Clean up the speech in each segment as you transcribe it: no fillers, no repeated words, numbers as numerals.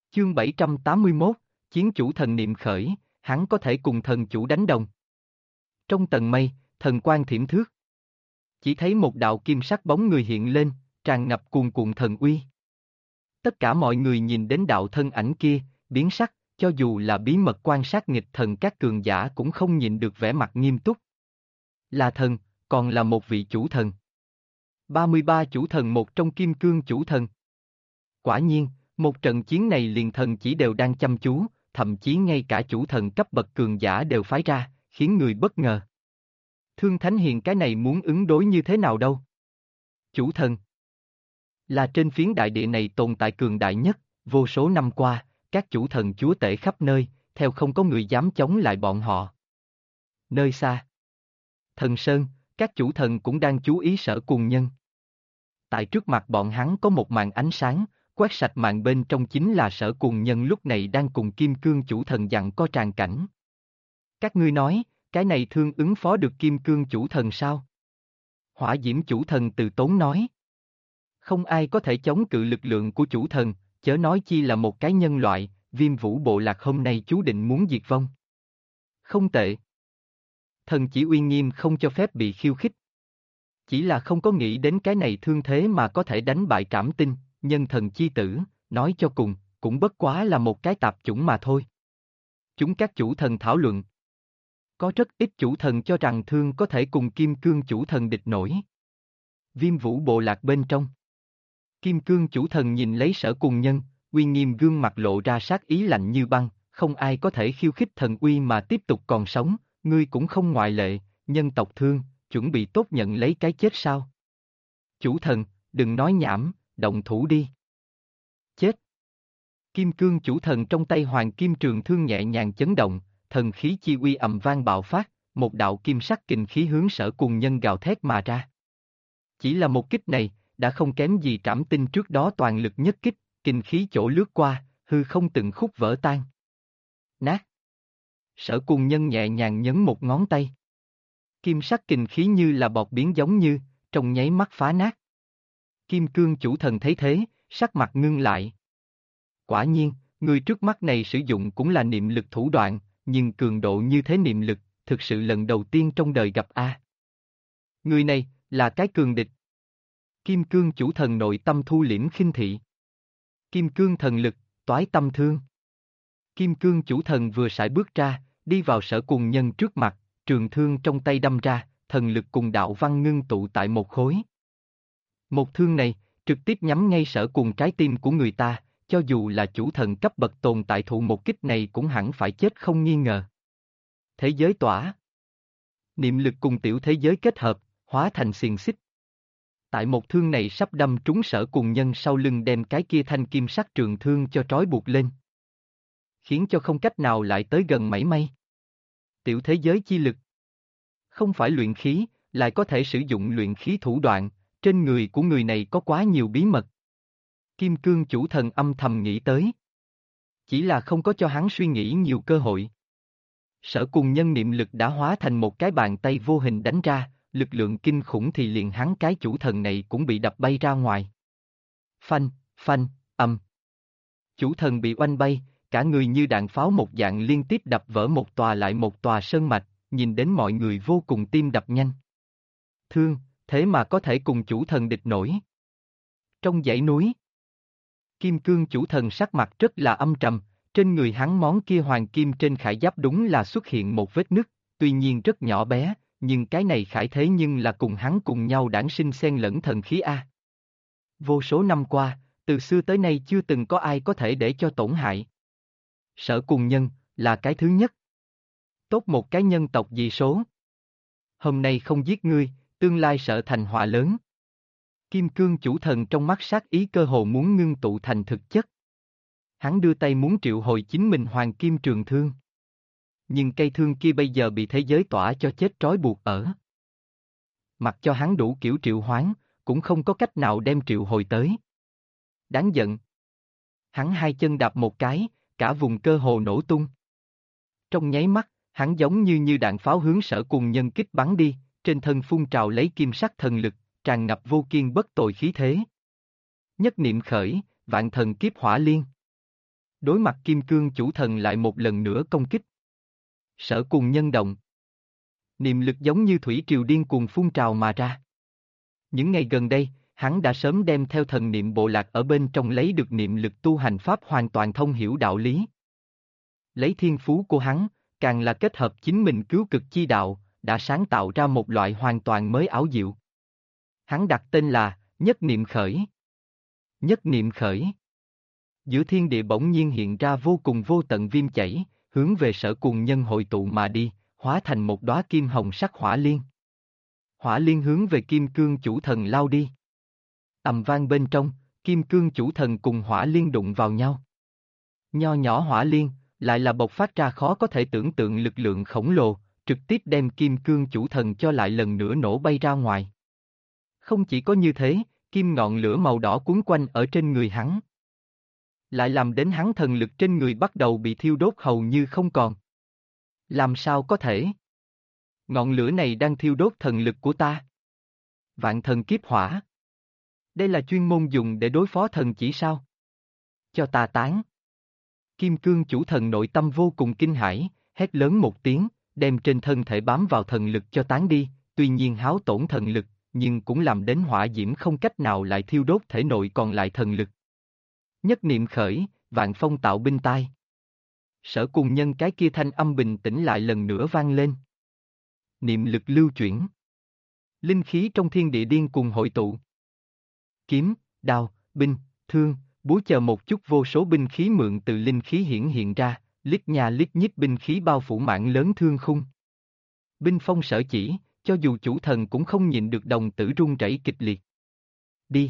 Chương 781, Chiến chủ thần niệm khởi, hắn có thể cùng thần chủ đánh đồng. Trong tầng mây, thần quang thiểm thước. Chỉ thấy một đạo kim sắc bóng người hiện lên, tràn ngập cuồn cuộn thần uy. Tất cả mọi người nhìn đến đạo thân ảnh kia, biến sắc, cho dù là bí mật quan sát nghịch thần các cường giả cũng không nhìn được vẻ mặt nghiêm túc. Là thần, còn là một vị chủ thần. 33 chủ thần một trong kim cương chủ thần. Quả nhiên, một trận chiến này liền thần chỉ đều đang chăm chú, thậm chí ngay cả chủ thần cấp bậc cường giả đều phái ra, khiến người bất ngờ. Thương Thánh Hiền cái này muốn ứng đối như thế nào đâu? Chủ thần là trên phiến đại địa này tồn tại cường đại nhất, vô số năm qua, các chủ thần chúa tể khắp nơi, theo không có người dám chống lại bọn họ. Nơi xa, Thần Sơn, các chủ thần cũng đang chú ý Sở Cùng Nhân. Tại trước mặt bọn hắn có một màn ánh sáng, quét sạch màn bên trong chính là Sở Cùng Nhân lúc này đang cùng Kim Cương chủ thần dặn co tràn cảnh. Các ngươi nói, cái này Thương ứng phó được Kim Cương chủ thần sao? Hỏa Diễm chủ thần từ tốn nói. Không ai có thể chống cự lực lượng của chủ thần, chớ nói chi là một cái nhân loại, Viêm Vũ bộ lạc hôm nay chú định muốn diệt vong. Không tệ. Thần chỉ uy nghiêm không cho phép bị khiêu khích. Chỉ là không có nghĩ đến cái này thương thế mà có thể đánh bại Trảm Tinh, nhân thần chi tử, nói cho cùng, cũng bất quá là một cái tạp chủng mà thôi. Chúng các chủ thần thảo luận. Có rất ít chủ thần cho rằng Thương có thể cùng Kim Cương chủ thần địch nổi. Viêm Vũ bộ lạc bên trong. Kim Cương chủ thần nhìn lấy Sở Cùng Nhân, uy nghiêm gương mặt lộ ra sát ý lạnh như băng, không ai có thể khiêu khích thần uy mà tiếp tục còn sống, ngươi cũng không ngoại lệ, nhân tộc Thương, chuẩn bị tốt nhận lấy cái chết sao? Chủ thần, đừng nói nhảm, động thủ đi. Chết. Kim Cương chủ thần trong tay Hoàng Kim Trường Thương nhẹ nhàng chấn động, thần khí chi uy ầm vang bạo phát, một đạo kim sắc kình khí hướng Sở Cùng Nhân gào thét mà ra. Chỉ là một kích này, đã không kém gì Trảm Tinh trước đó toàn lực nhất kích, kình khí chỗ lướt qua, hư không từng khúc vỡ tan. Nát. Sở Cùng Nhân nhẹ nhàng nhấn một ngón tay. Kim sắc kình khí như là bọt biến giống như, trong nháy mắt phá nát. Kim Cương chủ thần thấy thế, sắc mặt ngưng lại. Quả nhiên, người trước mắt này sử dụng cũng là niệm lực thủ đoạn, nhưng cường độ như thế niệm lực, thực sự lần đầu tiên trong đời gặp a. Người này, là cái cường địch. Kim Cương chủ thần nội tâm thu liễm khinh thị. Kim Cương thần lực, toái tâm thương. Kim Cương chủ thần vừa sải bước ra, đi vào Sở Cùng Nhân trước mặt, trường thương trong tay đâm ra, thần lực cùng đạo văn ngưng tụ tại một khối. Một thương này, trực tiếp nhắm ngay Sở Cùng trái tim của người ta, cho dù là chủ thần cấp bậc tồn tại thụ một kích này cũng hẳn phải chết không nghi ngờ. Thế giới tỏa. Niệm lực cùng tiểu thế giới kết hợp, hóa thành xiềng xích. Tại một thương này sắp đâm trúng Sở Cùng Nhân sau lưng đem cái kia thanh kim sắc trường thương cho trói buộc lên. Khiến cho không cách nào lại tới gần mảy may. Tiểu thế giới chi lực. Không phải luyện khí, lại có thể sử dụng luyện khí thủ đoạn, trên người của người này có quá nhiều bí mật. Kim Cương chủ thần âm thầm nghĩ tới. Chỉ là không có cho hắn suy nghĩ nhiều cơ hội. Sở Cùng Nhân niệm lực đã hóa thành một cái bàn tay vô hình đánh ra, lực lượng kinh khủng thì liền hắn cái chủ thần này cũng bị đập bay ra ngoài. Phanh, phanh, âm. Chủ thần bị oanh bay, cả người như đạn pháo một dạng liên tiếp đập vỡ một tòa lại một tòa sơn mạch, nhìn đến mọi người vô cùng tim đập nhanh. Thương, thế mà có thể cùng chủ thần địch nổi. Trong dãy núi, Kim Cương chủ thần sắc mặt rất là âm trầm, trên người hắn món kia hoàng kim trên khải giáp đúng là xuất hiện một vết nứt, tuy nhiên rất nhỏ bé, nhưng cái này khải thế nhưng là cùng hắn cùng nhau đản sinh xen lẫn thần khí A. Vô số năm qua, từ xưa tới nay chưa từng có ai có thể để cho tổn hại. Sở Cùng Nhân, là cái thứ nhất. Tốt một cái nhân tộc dị số. Hôm nay không giết ngươi, tương lai sợ thành họa lớn. Kim Cương chủ thần trong mắt sát ý cơ hồ muốn ngưng tụ thành thực chất. Hắn đưa tay muốn triệu hồi chính mình Hoàng Kim Trường Thương. Nhưng cây thương kia bây giờ bị thế giới tỏa cho chết trói buộc ở. Mặc cho hắn đủ kiểu triệu hoán, cũng không có cách nào đem triệu hồi tới. Đáng giận. Hắn hai chân đạp một cái, cả vùng cơ hồ nổ tung. Trong nháy mắt, hắn giống như đạn pháo hướng Sở Cùng Nhân kích bắn đi, trên thân phun trào lấy kim sắc thần lực, tràn ngập vô kiên bất tồi khí thế. Nhất niệm khởi, vạn thần kiếp hỏa liên. đối mặt kim cương chủ thần lại một lần nữa công kích. Sở cùng nhân động. Niệm lực giống như thủy triều điên cuồng phun trào mà ra. Những ngày gần đây, hắn đã sớm đem theo thần niệm bộ lạc ở bên trong lấy được niệm lực tu hành pháp hoàn toàn thông hiểu đạo lý. Lấy thiên phú của hắn, càng là kết hợp chính mình cứu cực chi đạo, đã sáng tạo ra một loại hoàn toàn mới ảo diệu. Hắn đặt tên là Nhất Niệm Khởi. Nhất Niệm Khởi. Giữa thiên địa bỗng nhiên hiện ra vô cùng vô tận viêm chảy, hướng về sở cùng nhân hội tụ mà đi, hóa thành một đóa kim hồng sắc hỏa liên. Hỏa liên hướng về kim cương chủ thần lao đi. Ầm vang bên trong, kim cương chủ thần cùng hỏa liên đụng vào nhau. Nho nhỏ hỏa liên, lại là bộc phát ra khó có thể tưởng tượng lực lượng khổng lồ, trực tiếp đem kim cương chủ thần cho lại lần nữa nổ bay ra ngoài. Không chỉ có như thế, kim ngọn lửa màu đỏ cuốn quanh ở trên người hắn. Lại làm đến hắn thần lực trên người bắt đầu bị thiêu đốt hầu như không còn. Làm sao có thể? Ngọn lửa này đang thiêu đốt thần lực của ta. Vạn thần kiếp hỏa. Đây là chuyên môn dùng để đối phó thần chỉ sao? Cho ta tán. Kim cương chủ thần nội tâm vô cùng kinh hãi, hét lớn một tiếng, đem trên thân thể bám vào thần lực cho tán đi, tuy nhiên hao tổn thần lực, nhưng cũng làm đến hỏa diễm không cách nào lại thiêu đốt thể nội còn lại thần lực. Nhất niệm khởi, vạn phong tạo binh tai. Sở cùng nhân cái kia thanh âm bình tĩnh lại lần nữa vang lên. Niệm lực lưu chuyển. Linh khí trong thiên địa điên cùng hội tụ. Kiếm, đao, binh, thương, búa chờ một chút vô số binh khí mượn từ linh khí hiển hiện ra, lít nha lít nhít binh khí bao phủ mảng lớn thương khung. Binh phong sở chỉ, cho dù chủ thần cũng không nhịn được đồng tử run rẩy kịch liệt. Đi.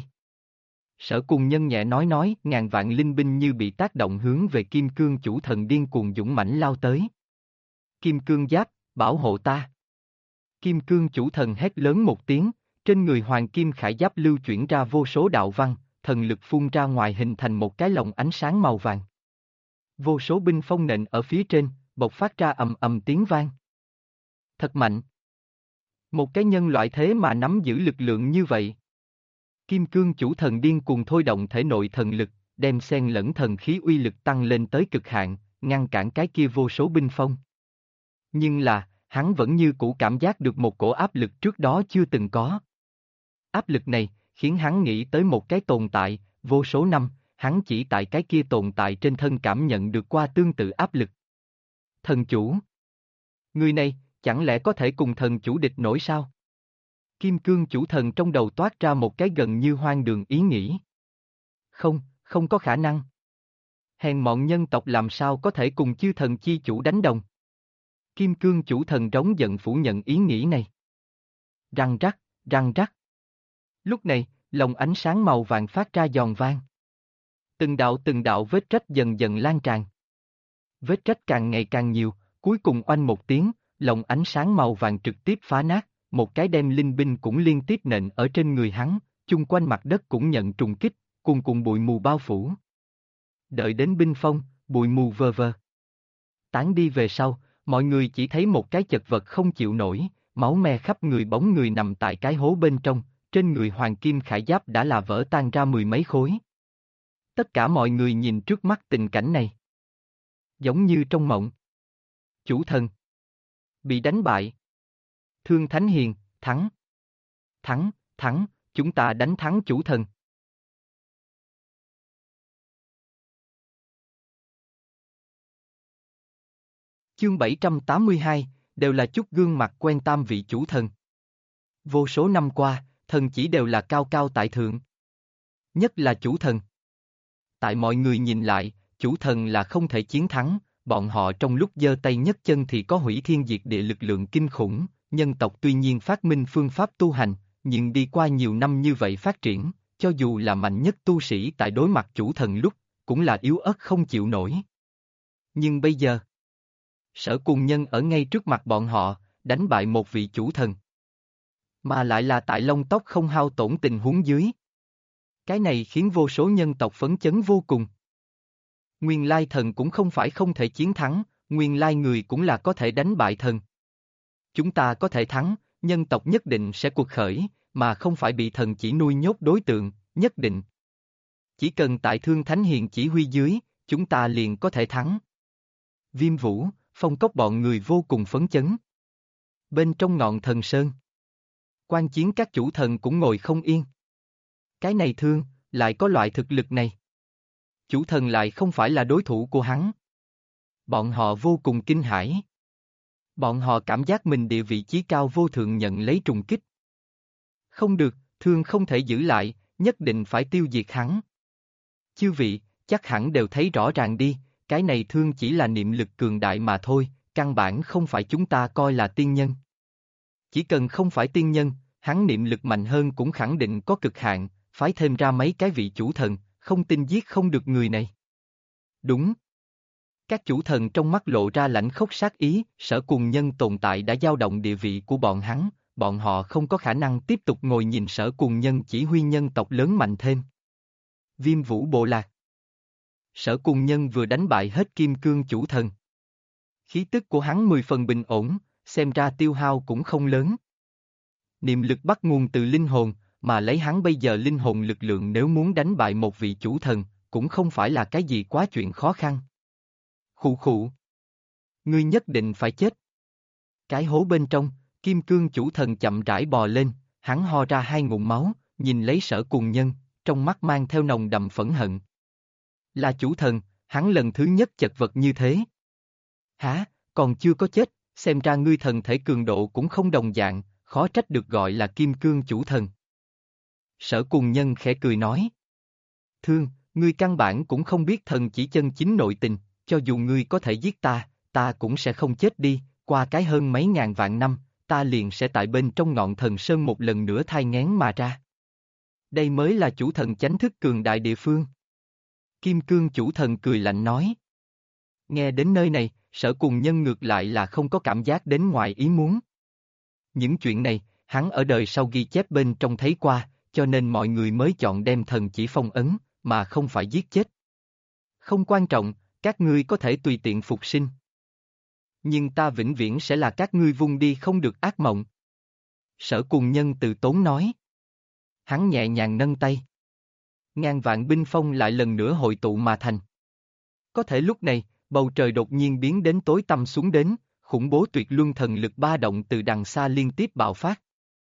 Sở cùng nhân nhẹ nói, ngàn vạn linh binh như bị tác động hướng về kim cương chủ thần điên cuồng dũng mãnh lao tới. Kim cương giáp, bảo hộ ta. Kim cương chủ thần hét lớn một tiếng, trên người hoàng kim khải giáp lưu chuyển ra vô số đạo văn, thần lực phun ra ngoài hình thành một cái lồng ánh sáng màu vàng. Vô số binh phong nện ở phía trên, bộc phát ra ầm ầm tiếng vang. Thật mạnh. Một cái nhân loại thế mà nắm giữ lực lượng như vậy. Kim cương chủ thần điên cuồng thôi động thể nội thần lực, đem xen lẫn thần khí uy lực tăng lên tới cực hạn, ngăn cản cái kia vô số binh phong. Nhưng là, hắn vẫn như cũ cảm giác được một cổ áp lực trước đó chưa từng có. Áp lực này, khiến hắn nghĩ tới một cái tồn tại, vô số năm, hắn chỉ tại cái kia tồn tại trên thân cảm nhận được qua tương tự áp lực. Thần chủ. Người này, chẳng lẽ có thể cùng thần chủ địch nổi sao? Kim cương chủ thần trong đầu toát ra một cái gần như hoang đường ý nghĩ. Không, không có khả năng. Hèn mọn nhân tộc làm sao có thể cùng chư thần chi chủ đánh đồng? Kim cương chủ thần rống giận phủ nhận ý nghĩ này. Răng rắc, răng rắc. Lúc này, lồng ánh sáng màu vàng phát ra giòn vang. Từng đạo vết rách dần dần lan tràn. Vết rách càng ngày càng nhiều, cuối cùng oanh một tiếng, lồng ánh sáng màu vàng trực tiếp phá nát, một cái đem linh binh cũng liên tiếp nện ở trên người hắn, chung quanh mặt đất cũng nhận trùng kích, cùng bụi mù bao phủ. Đợi đến binh phong, bụi mù vơ vơ. Tán đi về sau, mọi người chỉ thấy một cái chật vật không chịu nổi, máu me khắp người bóng người nằm tại cái hố bên trong, trên người hoàng kim khải giáp đã là vỡ tan ra mười mấy khối. Tất cả mọi người nhìn trước mắt tình cảnh này. Giống như trong mộng. Chủ thần. Bị đánh bại. Thương Thánh Hiền, thắng. Thắng, chúng ta đánh thắng chủ thần. Chương 782, đều là chút gương mặt quen tam vị chủ thần. Vô số năm qua, thần chỉ đều là cao cao tại thượng. Nhất là chủ thần. Tại mọi người nhìn lại, chủ thần là không thể chiến thắng, bọn họ trong lúc giơ tay nhấc chân thì có hủy thiên diệt địa lực lượng kinh khủng, nhân tộc tuy nhiên phát minh phương pháp tu hành, nhưng đi qua nhiều năm như vậy phát triển, cho dù là mạnh nhất tu sĩ tại đối mặt chủ thần lúc, cũng là yếu ớt không chịu nổi. Nhưng bây giờ, Sở cùng nhân ở ngay trước mặt bọn họ, đánh bại một vị chủ thần. Mà lại là tại lông tóc không hao tổn tình huống dưới. Cái này khiến vô số nhân tộc phấn chấn vô cùng. Nguyên lai thần cũng không phải không thể chiến thắng, nguyên lai người cũng là có thể đánh bại thần. Chúng ta có thể thắng, nhân tộc nhất định sẽ cuộc khởi, mà không phải bị thần chỉ nuôi nhốt đối tượng, nhất định. Chỉ cần tại Thương Thánh Hiền chỉ huy dưới, chúng ta liền có thể thắng. Viêm Vũ, Phong Cốc bọn người vô cùng phấn chấn. Bên trong ngọn thần sơn, quan chiến các chủ thần cũng ngồi không yên. Cái này Thương, lại có loại thực lực này. Chủ thần lại không phải là đối thủ của hắn. Bọn họ vô cùng kinh hãi. Bọn họ cảm giác mình địa vị chí cao vô thượng nhận lấy trùng kích. Không được, Thương không thể giữ lại, nhất định phải tiêu diệt hắn. Chư vị, chắc hẳn đều thấy rõ ràng đi, cái này Thương chỉ là niệm lực cường đại mà thôi, căn bản không phải chúng ta coi là tiên nhân. Chỉ cần không phải tiên nhân, hắn niệm lực mạnh hơn cũng khẳng định có cực hạn, phái thêm ra mấy cái vị chủ thần, không tin giết không được người này. Đúng. Các chủ thần trong mắt lộ ra lãnh khốc sát ý, Sở Cùng Nhân tồn tại đã dao động địa vị của bọn hắn, bọn họ không có khả năng tiếp tục ngồi nhìn Sở Cùng Nhân chỉ huy nhân tộc lớn mạnh thêm. Viêm Vũ Bộ Lạc. Sở Cùng Nhân vừa đánh bại hết Kim Cương chủ thần. Khí tức của hắn 10 phần bình ổn, xem ra tiêu hao cũng không lớn. Niệm lực bắt nguồn từ linh hồn, mà lấy hắn bây giờ linh hồn lực lượng nếu muốn đánh bại một vị chủ thần, cũng không phải là cái gì quá chuyện khó khăn. Khụ khụ. Ngươi nhất định phải chết. Cái hố bên trong, Kim Cương chủ thần chậm rãi bò lên, hắn ho ra 2 ngụm máu, nhìn lấy Sở Cùng Nhân, trong mắt mang theo nồng đậm phẫn hận. Là chủ thần, hắn lần thứ nhất chật vật như thế. Hả, còn chưa có chết, xem ra ngươi thần thể cường độ cũng không đồng dạng, khó trách được gọi là Kim Cương chủ thần. Sở Cùng Nhân khẽ cười nói. Thương, ngươi căn bản cũng không biết thần chỉ chân chính nội tình, cho dù ngươi có thể giết ta, ta cũng sẽ không chết đi, qua cái hơn mấy ngàn vạn năm, ta liền sẽ tại bên trong ngọn thần sơn một lần nữa thai nghén mà ra. Đây mới là chủ thần chánh thức cường đại địa phương. Kim Cương chủ thần cười lạnh nói. Nghe đến nơi này, Sở Cùng Nhân ngược lại là không có cảm giác đến ngoài ý muốn. Những chuyện này, hắn ở đời sau ghi chép bên trong thấy qua, cho nên mọi người mới chọn đem thần chỉ phong ấn, mà không phải giết chết. Không quan trọng, các ngươi có thể tùy tiện phục sinh. Nhưng ta vĩnh viễn sẽ là các ngươi vung đi không được ác mộng. Sở Cùng Nhân từ tốn nói. Hắn nhẹ nhàng nâng tay. Ngàn vạn binh phong lại lần nữa hội tụ mà thành. Có thể lúc này, bầu trời đột nhiên biến đến tối tăm xuống đến, khủng bố tuyệt luân thần lực ba động từ đằng xa liên tiếp bạo phát.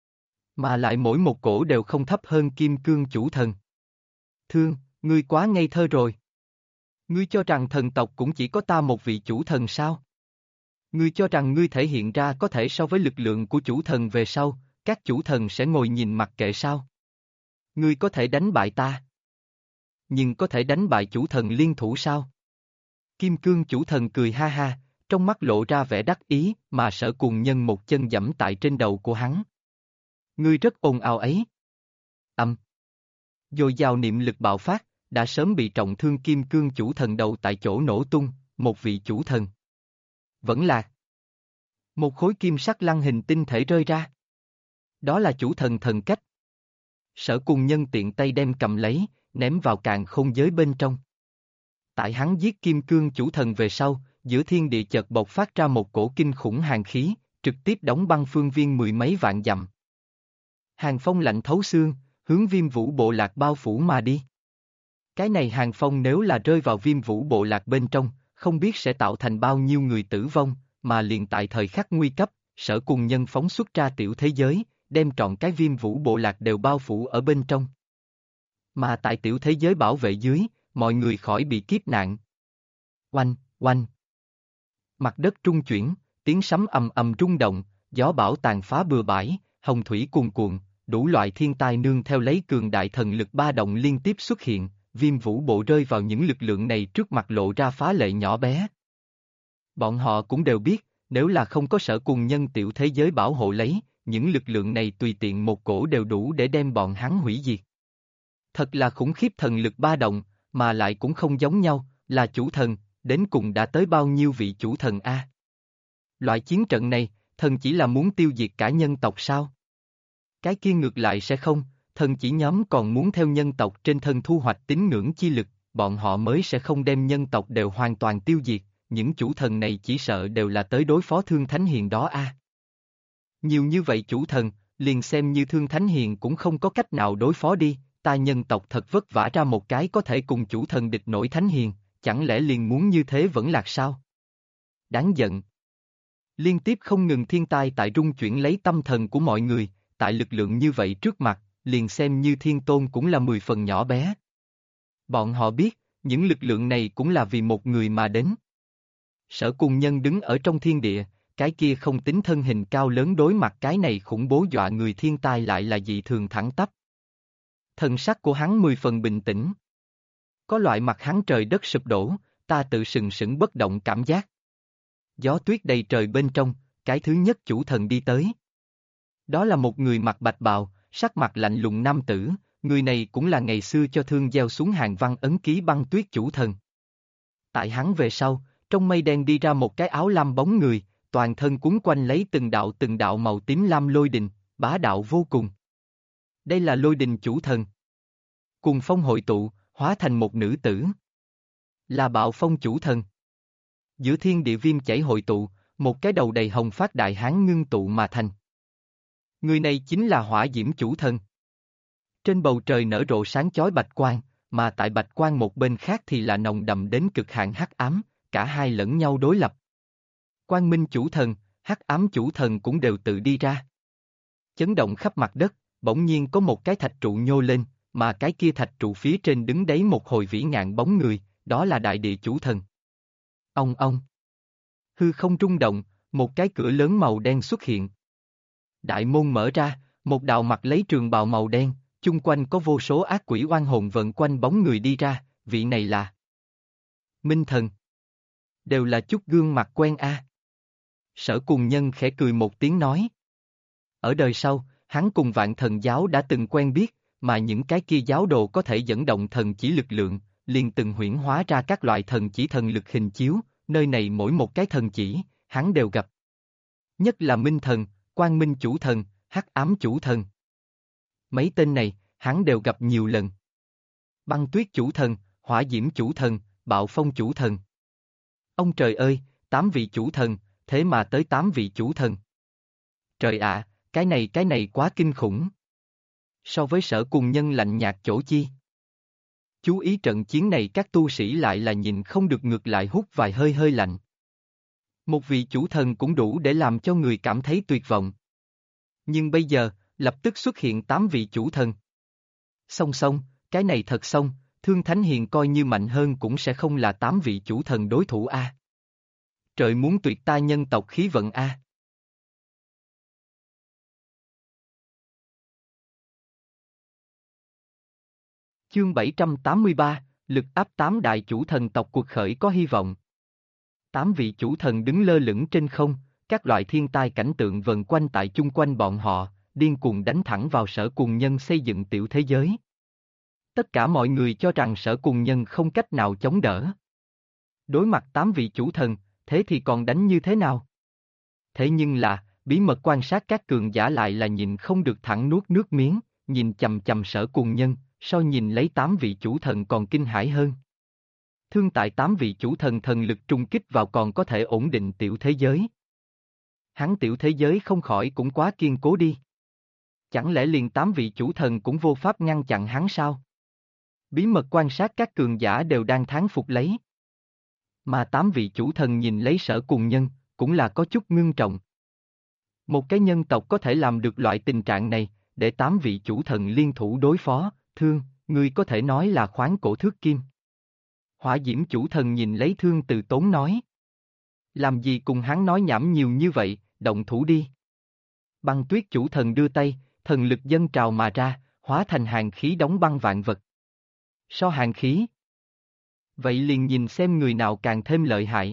Mà lại mỗi một cổ đều không thấp hơn Kim Cương chủ thần. Thương, ngươi quá ngây thơ rồi. Ngươi cho rằng thần tộc cũng chỉ có ta một vị chủ thần sao? Ngươi cho rằng ngươi thể hiện ra có thể so với lực lượng của chủ thần về sau, các chủ thần sẽ ngồi nhìn mặc kệ sao? Ngươi có thể đánh bại ta. Nhưng có thể đánh bại chủ thần liên thủ sao? Kim Cương chủ thần cười ha ha, trong mắt lộ ra vẻ đắc ý, mà Sở Cùng Nhân một chân giẫm tại trên đầu của hắn. Ngươi rất ồn ào ấy. Dồi dào niệm lực bạo phát, đã sớm bị trọng thương Kim Cương chủ thần đầu tại chỗ nổ tung, một vị chủ thần. Vẫn lạc. Một khối kim sắc lăng hình tinh thể rơi ra. Đó là chủ thần thần cách. Sở Cùng Nhân tiện tay đem cầm lấy, ném vào càn khôn giới bên trong. Tại hắn giết Kim Cương chủ thần về sau, giữa thiên địa chợt bộc phát ra một cổ kinh khủng hàn khí, trực tiếp đóng băng phương viên 10 mấy vạn dặm. Hàn phong lạnh thấu xương, hướng Viêm Vũ Bộ Lạc bao phủ mà đi. Cái này hàn phong nếu là rơi vào Viêm Vũ Bộ Lạc bên trong, không biết sẽ tạo thành bao nhiêu người tử vong, mà liền tại thời khắc nguy cấp, Sở Cùng Nhân phóng xuất ra tiểu thế giới, đem trọn cái Viêm Vũ Bộ Lạc đều bao phủ ở bên trong. Mà tại tiểu thế giới bảo vệ dưới, mọi người khỏi bị kiếp nạn. Oanh, oanh. Mặt đất trung chuyển, tiếng sấm ầm ầm rung động, gió bão tàn phá bừa bãi, hồng thủy cuồn cuộn, đủ loại thiên tai nương theo lấy cường đại thần lực ba động liên tiếp xuất hiện, Viêm Vũ Bộ rơi vào những lực lượng này trước mặt lộ ra phá lệ nhỏ bé. Bọn họ cũng đều biết, nếu là không có Sở Cùng Nhân tiểu thế giới bảo hộ lấy, những lực lượng này tùy tiện một cổ đều đủ để đem bọn hắn hủy diệt. Thật là khủng khiếp thần lực ba động, mà lại cũng không giống nhau, là chủ thần, đến cùng đã tới bao nhiêu vị chủ thần a? Loại chiến trận này, thần chỉ là muốn tiêu diệt cả nhân tộc sao? Cái kia ngược lại sẽ không, thần chỉ nhóm còn muốn theo nhân tộc trên thân thu hoạch tín ngưỡng chi lực, bọn họ mới sẽ không đem nhân tộc đều hoàn toàn tiêu diệt, những chủ thần này chỉ sợ đều là tới đối phó Thương Thánh Hiền đó a. Nhiều như vậy chủ thần, liền xem như Thương Thánh Hiền cũng không có cách nào đối phó đi, ta nhân tộc thật vất vả ra một cái có thể cùng chủ thần địch nổi Thánh Hiền, chẳng lẽ liền muốn như thế vẫn lạc sao? Đáng giận. Liên tiếp không ngừng thiên tai tại rung chuyển lấy tâm thần của mọi người, tại lực lượng như vậy trước mặt, liền xem như thiên tôn cũng là 10 phần nhỏ bé. Bọn họ biết, những lực lượng này cũng là vì một người mà đến. Sở Cùng Nhân đứng ở trong thiên địa, cái kia không tính thân hình cao lớn đối mặt cái này khủng bố dọa người thiên tai lại là dị thường thẳng tắp. Thần sắc của hắn 10 phần bình tĩnh. Có loại mặt hắn trời đất sụp đổ, ta tự sừng sững bất động cảm giác. Gió tuyết đầy trời bên trong, cái thứ nhất chủ thần đi tới. Đó là một người mặc bạch bào, sắc mặt lạnh lùng nam tử, người này cũng là ngày xưa cho thương gieo xuống hàng văn ấn ký băng tuyết chủ thần. Tại hắn về sau, trong mây đen đi ra một cái áo lam bóng người, toàn thân cuốn quanh lấy từng đạo màu tím lam lôi đình, bá đạo vô cùng. Đây là lôi đình chủ thần. Cùng phong hội tụ, hóa thành một nữ tử. Là bạo phong chủ thần. Giữa thiên địa viêm chảy hội tụ, một cái đầu đầy hồng phát đại hán ngưng tụ mà thành. Người này chính là hỏa diễm chủ thần. Trên bầu trời nở rộ sáng chói bạch quang, mà tại bạch quang một bên khác thì là nồng đậm đến cực hạn hắc ám, cả hai lẫn nhau đối lập. Quang minh chủ thần, hắc ám chủ thần cũng đều tự đi ra. Chấn động khắp mặt đất, bỗng nhiên có một cái thạch trụ nhô lên, mà cái kia thạch trụ phía trên đứng đấy một hồi vĩ ngạn bóng người, đó là đại địa chủ thần. Ông ông. Hư không rung động, một cái cửa lớn màu đen xuất hiện. Đại môn mở ra, một đạo mặc lấy trường bào màu đen, chung quanh có vô số ác quỷ oan hồn vận quanh bóng người đi ra, vị này là Minh Thần. Đều là chút gương mặt quen a. Sở Cùng Nhân khẽ cười một tiếng nói. Ở đời sau, hắn cùng Vạn Thần giáo đã từng quen biết, mà những cái kia giáo đồ có thể dẫn động thần chỉ lực lượng, liền từng huyễn hóa ra các loại thần chỉ thần lực hình chiếu, nơi này mỗi một cái thần chỉ, hắn đều gặp. Nhất là Minh Thần, Quang Minh chủ thần, Hắc ám chủ thần. Mấy tên này, hắn đều gặp nhiều lần. Băng tuyết chủ thần, hỏa diễm chủ thần, bạo phong chủ thần. Ông trời ơi, 8 vị chủ thần, thế mà tới 8 vị chủ thần. Trời ạ, cái này quá kinh khủng. So với Sở Cùng Nhân lạnh nhạt chỗ chi. Chú ý trận chiến này các tu sĩ lại là nhìn không được ngược lại hút vài hơi hơi lạnh. Một vị chủ thần cũng đủ để làm cho người cảm thấy tuyệt vọng. Nhưng bây giờ, lập tức xuất hiện 8 vị chủ thần. Song song, cái này thật xong, Thương Thánh Hiền coi như mạnh hơn cũng sẽ không là 8 vị chủ thần đối thủ a. Trời muốn tuyệt ta nhân tộc khí vận a. Chương 783, lực áp 8 đại chủ thần tộc cuộc khởi có hy vọng. 8 vị chủ thần đứng lơ lửng trên không, các loại thiên tai cảnh tượng vần quanh tại chung quanh bọn họ, điên cuồng đánh thẳng vào Sở Cùng Nhân xây dựng tiểu thế giới. Tất cả mọi người cho rằng Sở Cùng Nhân không cách nào chống đỡ. Đối mặt 8 vị chủ thần, thế thì còn đánh như thế nào? Thế nhưng là, bí mật quan sát các cường giả lại là nhìn không được thẳng nuốt nước miếng, nhìn chầm chầm Sở Cùng Nhân, so nhìn lấy 8 vị chủ thần còn kinh hãi hơn. Thương tại 8 vị chủ thần thần lực trung kích vào còn có thể ổn định tiểu thế giới. Hắn tiểu thế giới không khỏi cũng quá kiên cố đi. Chẳng lẽ liền 8 vị chủ thần cũng vô pháp ngăn chặn hắn sao? Bí mật quan sát các cường giả đều đang thán phục lấy. Mà 8 vị chủ thần nhìn lấy Sở Cùng Nhân, cũng là có chút ngưng trọng. Một cái nhân tộc có thể làm được loại tình trạng này, để 8 vị chủ thần liên thủ đối phó, Thương, ngươi có thể nói là khoáng cổ thước kim. Hỏa diễm chủ thần nhìn lấy Thương từ tốn nói. Làm gì cùng hắn nói nhảm nhiều như vậy, động thủ đi. Băng tuyết chủ thần đưa tay, thần lực dâng trào mà ra, hóa thành hàn khí đóng băng vạn vật. So hàn khí. Vậy liền nhìn xem người nào càng thêm lợi hại.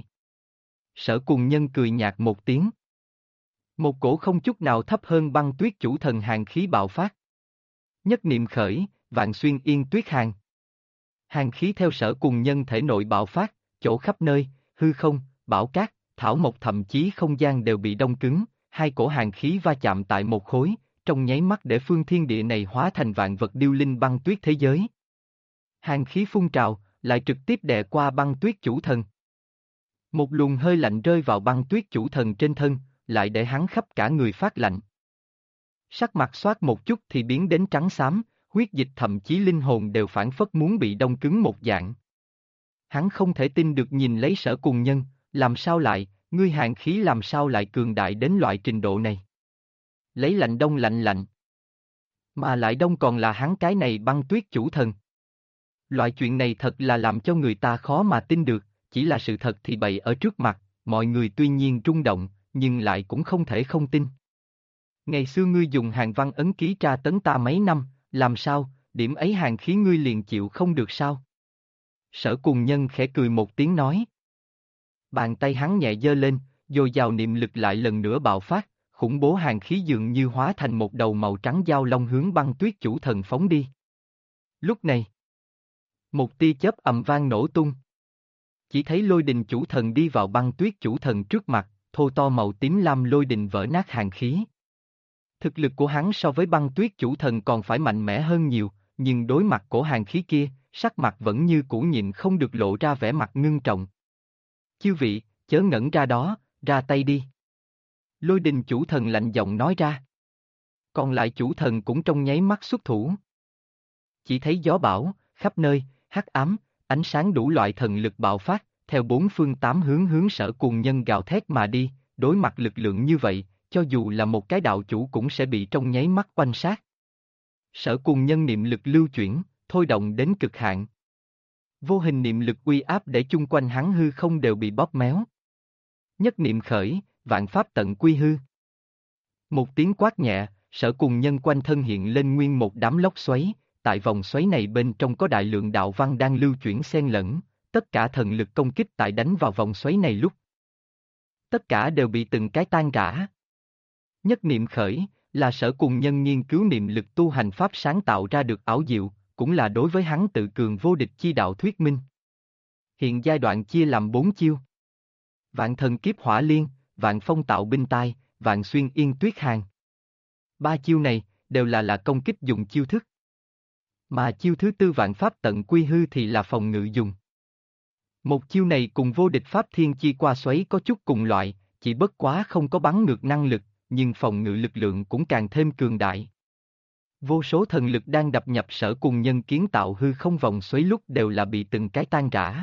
Sở Cùng Nhân cười nhạt một tiếng. Một cổ không chút nào thấp hơn băng tuyết chủ thần hàn khí bạo phát. Nhất niệm khởi, vạn xuyên yên tuyết hàn. Hàn khí theo Sở Cùng Nhân thể nội bạo phát, chỗ khắp nơi, hư không, bão cát, thảo mộc thậm chí không gian đều bị đông cứng, hai cổ hàn khí va chạm tại một khối, trong nháy mắt để phương thiên địa này hóa thành vạn vật điêu linh băng tuyết thế giới. Hàn khí phun trào, lại trực tiếp đè qua băng tuyết chủ thần. Một luồng hơi lạnh rơi vào băng tuyết chủ thần trên thân, lại để hắn khắp cả người phát lạnh. Sắc mặt xoát một chút thì biến đến trắng xám, huyết dịch thậm chí linh hồn đều phản phất muốn bị đông cứng một dạng. Hắn không thể tin được nhìn lấy Sở Cùng Nhân, làm sao lại, ngươi hàn khí làm sao lại cường đại đến loại trình độ này. Lấy lạnh đông lạnh lạnh. Mà lại đông còn là hắn cái này băng tuyết chủ thần. Loại chuyện này thật là làm cho người ta khó mà tin được, chỉ là sự thật thì bày ở trước mặt, mọi người tuy nhiên rung động, nhưng lại cũng không thể không tin. Ngày xưa ngươi dùng hàng văn ấn ký tra tấn ta mấy năm, làm sao, điểm ấy hàng khí ngươi liền chịu không được sao? Sở Cùng Nhân khẽ cười một tiếng nói. Bàn tay hắn nhẹ giơ lên, dồi dào niệm lực lại lần nữa bạo phát, khủng bố hàng khí dường như hóa thành một đầu màu trắng dao long hướng băng tuyết chủ thần phóng đi. Lúc này, một tia chớp ầm vang nổ tung. Chỉ thấy lôi đình chủ thần đi vào băng tuyết chủ thần trước mặt, thô to màu tím lam lôi đình vỡ nát hàng khí. Thực lực của hắn so với băng tuyết chủ thần còn phải mạnh mẽ hơn nhiều, nhưng đối mặt cổ hàng khí kia, sắc mặt vẫn như cũ nhịn không được lộ ra vẻ mặt ngưng trọng. Chư vị, chớ ngẩn ra đó, ra tay đi. Lôi đình chủ thần lạnh giọng nói ra. Còn lại chủ thần cũng trong nháy mắt xuất thủ. Chỉ thấy gió bão, khắp nơi, hắc ám, ánh sáng đủ loại thần lực bạo phát, theo bốn phương tám hướng hướng Sở Cùng Nhân gào thét mà đi, đối mặt lực lượng như vậy, cho dù là một cái đạo chủ cũng sẽ bị trong nháy mắt oanh sát. Sở Cùng Nhân niệm lực lưu chuyển, thôi động đến cực hạn. Vô hình niệm lực uy áp để chung quanh hắn hư không đều bị bóp méo. Nhất niệm khởi, vạn pháp tận quy hư. Một tiếng quát nhẹ, Sở Cùng Nhân quanh thân hiện lên nguyên một đám lốc xoáy, tại vòng xoáy này bên trong có đại lượng đạo văn đang lưu chuyển xen lẫn, tất cả thần lực công kích tại đánh vào vòng xoáy này lúc. Tất cả đều bị từng cái tan rã. Nhất niệm khởi, là Sở Cùng Nhân nghiên cứu niệm lực tu hành pháp sáng tạo ra được ảo diệu, cũng là đối với hắn tự cường vô địch chi đạo thuyết minh. Hiện giai đoạn chia làm 4 chiêu. Vạn thần kiếp hỏa liên, vạn phong tạo binh tai, vạn xuyên yên tuyết hàng. 3 chiêu này, đều là công kích dùng chiêu thức. Mà chiêu thứ tư vạn pháp tận quy hư thì là phòng ngự dùng. Một chiêu này cùng vô địch pháp thiên chi qua xoáy có chút cùng loại, chỉ bất quá không có bắn ngược năng lực, nhưng phòng ngự lực lượng cũng càng thêm cường đại. Vô số thần lực đang đập nhập Sở Cùng Nhân kiến tạo hư không vòng xoáy lúc đều là bị từng cái tan rã.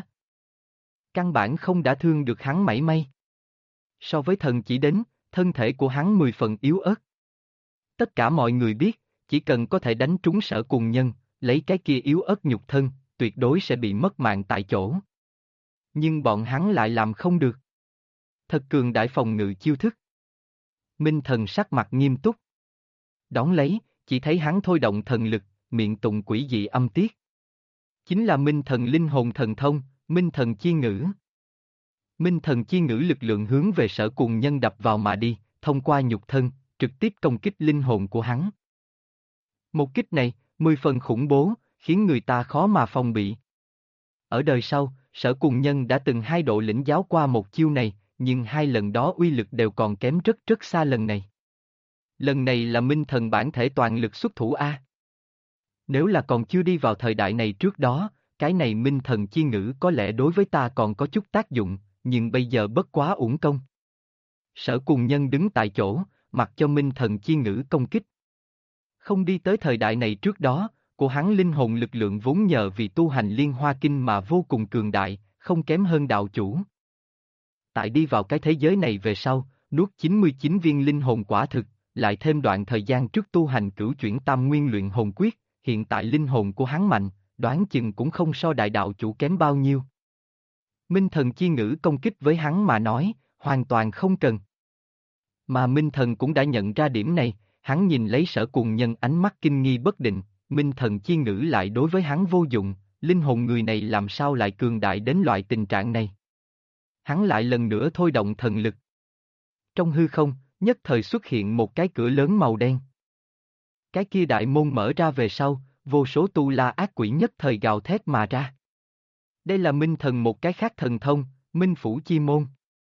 Căn bản không đã thương được hắn mảy may. So với thần chỉ đến, thân thể của hắn 10 phần yếu ớt. Tất cả mọi người biết, chỉ cần có thể đánh trúng Sở Cùng Nhân, lấy cái kia yếu ớt nhục thân, tuyệt đối sẽ bị mất mạng tại chỗ. Nhưng bọn hắn lại làm không được. Thật cường đại phòng ngự chiêu thức. Minh Thần sắc mặt nghiêm túc. Đón lấy, chỉ thấy hắn thôi động thần lực, miệng tụng quỷ dị âm tiết. Chính là Minh Thần linh hồn thần thông, Minh Thần chi ngữ. Minh Thần chi ngữ lực lượng hướng về Sở Cùng Nhân đập vào mà đi, thông qua nhục thân, trực tiếp công kích linh hồn của hắn. Một kích này, 10 phần khủng bố, khiến người ta khó mà phòng bị. Ở đời sau, Sở Cùng Nhân đã từng 2 độ lĩnh giáo qua một chiêu này, nhưng 2 lần đó uy lực đều còn kém rất rất xa lần này. Lần này là Minh Thần bản thể toàn lực xuất thủ A. Nếu là còn chưa đi vào thời đại này trước đó, cái này Minh Thần chi ngữ có lẽ đối với ta còn có chút tác dụng, nhưng bây giờ bất quá uổng công. Sở Cùng Nhân đứng tại chỗ, mặc cho Minh Thần chi ngữ công kích. Không đi tới thời đại này trước đó, của hắn linh hồn lực lượng vốn nhờ vì tu hành Liên Hoa Kinh mà vô cùng cường đại, không kém hơn đạo chủ. Tại đi vào cái thế giới này về sau, nuốt 99 viên linh hồn quả thực, lại thêm đoạn thời gian trước tu hành cửu chuyển tam nguyên luyện hồn quyết, hiện tại linh hồn của hắn mạnh, đoán chừng cũng không so đại đạo chủ kém bao nhiêu. Minh Thần chi ngữ công kích với hắn mà nói, hoàn toàn không cần. Mà Minh Thần cũng đã nhận ra điểm này, hắn nhìn lấy Sở Cùng Nhân ánh mắt kinh nghi bất định, Minh Thần chi ngữ lại đối với hắn vô dụng, linh hồn người này làm sao lại cường đại đến loại tình trạng này. Hắn lại lần nữa thôi động thần lực. Trong hư không, nhất thời xuất hiện một cái cửa lớn màu đen. Cái kia đại môn mở ra về sau, vô số tu la ác quỷ nhất thời gào thét mà ra. Đây là Minh Thần một cái khác thần thông, Minh Phủ Chi Môn.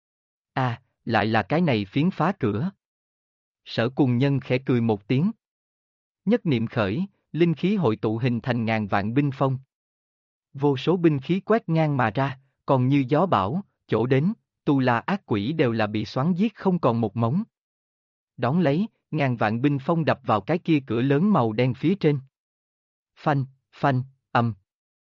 À, lại là cái này phiến phá cửa. Sở Cùng Nhân khẽ cười một tiếng. Nhất niệm khởi, linh khí hội tụ hình thành ngàn vạn binh phong. Vô số binh khí quét ngang mà ra, còn như gió bão, chỗ đến, tu la ác quỷ đều là bị xoắn giết không còn một mống. Đón lấy, ngàn vạn binh phong đập vào cái kia cửa lớn màu đen phía trên. Phanh, phanh, ầm.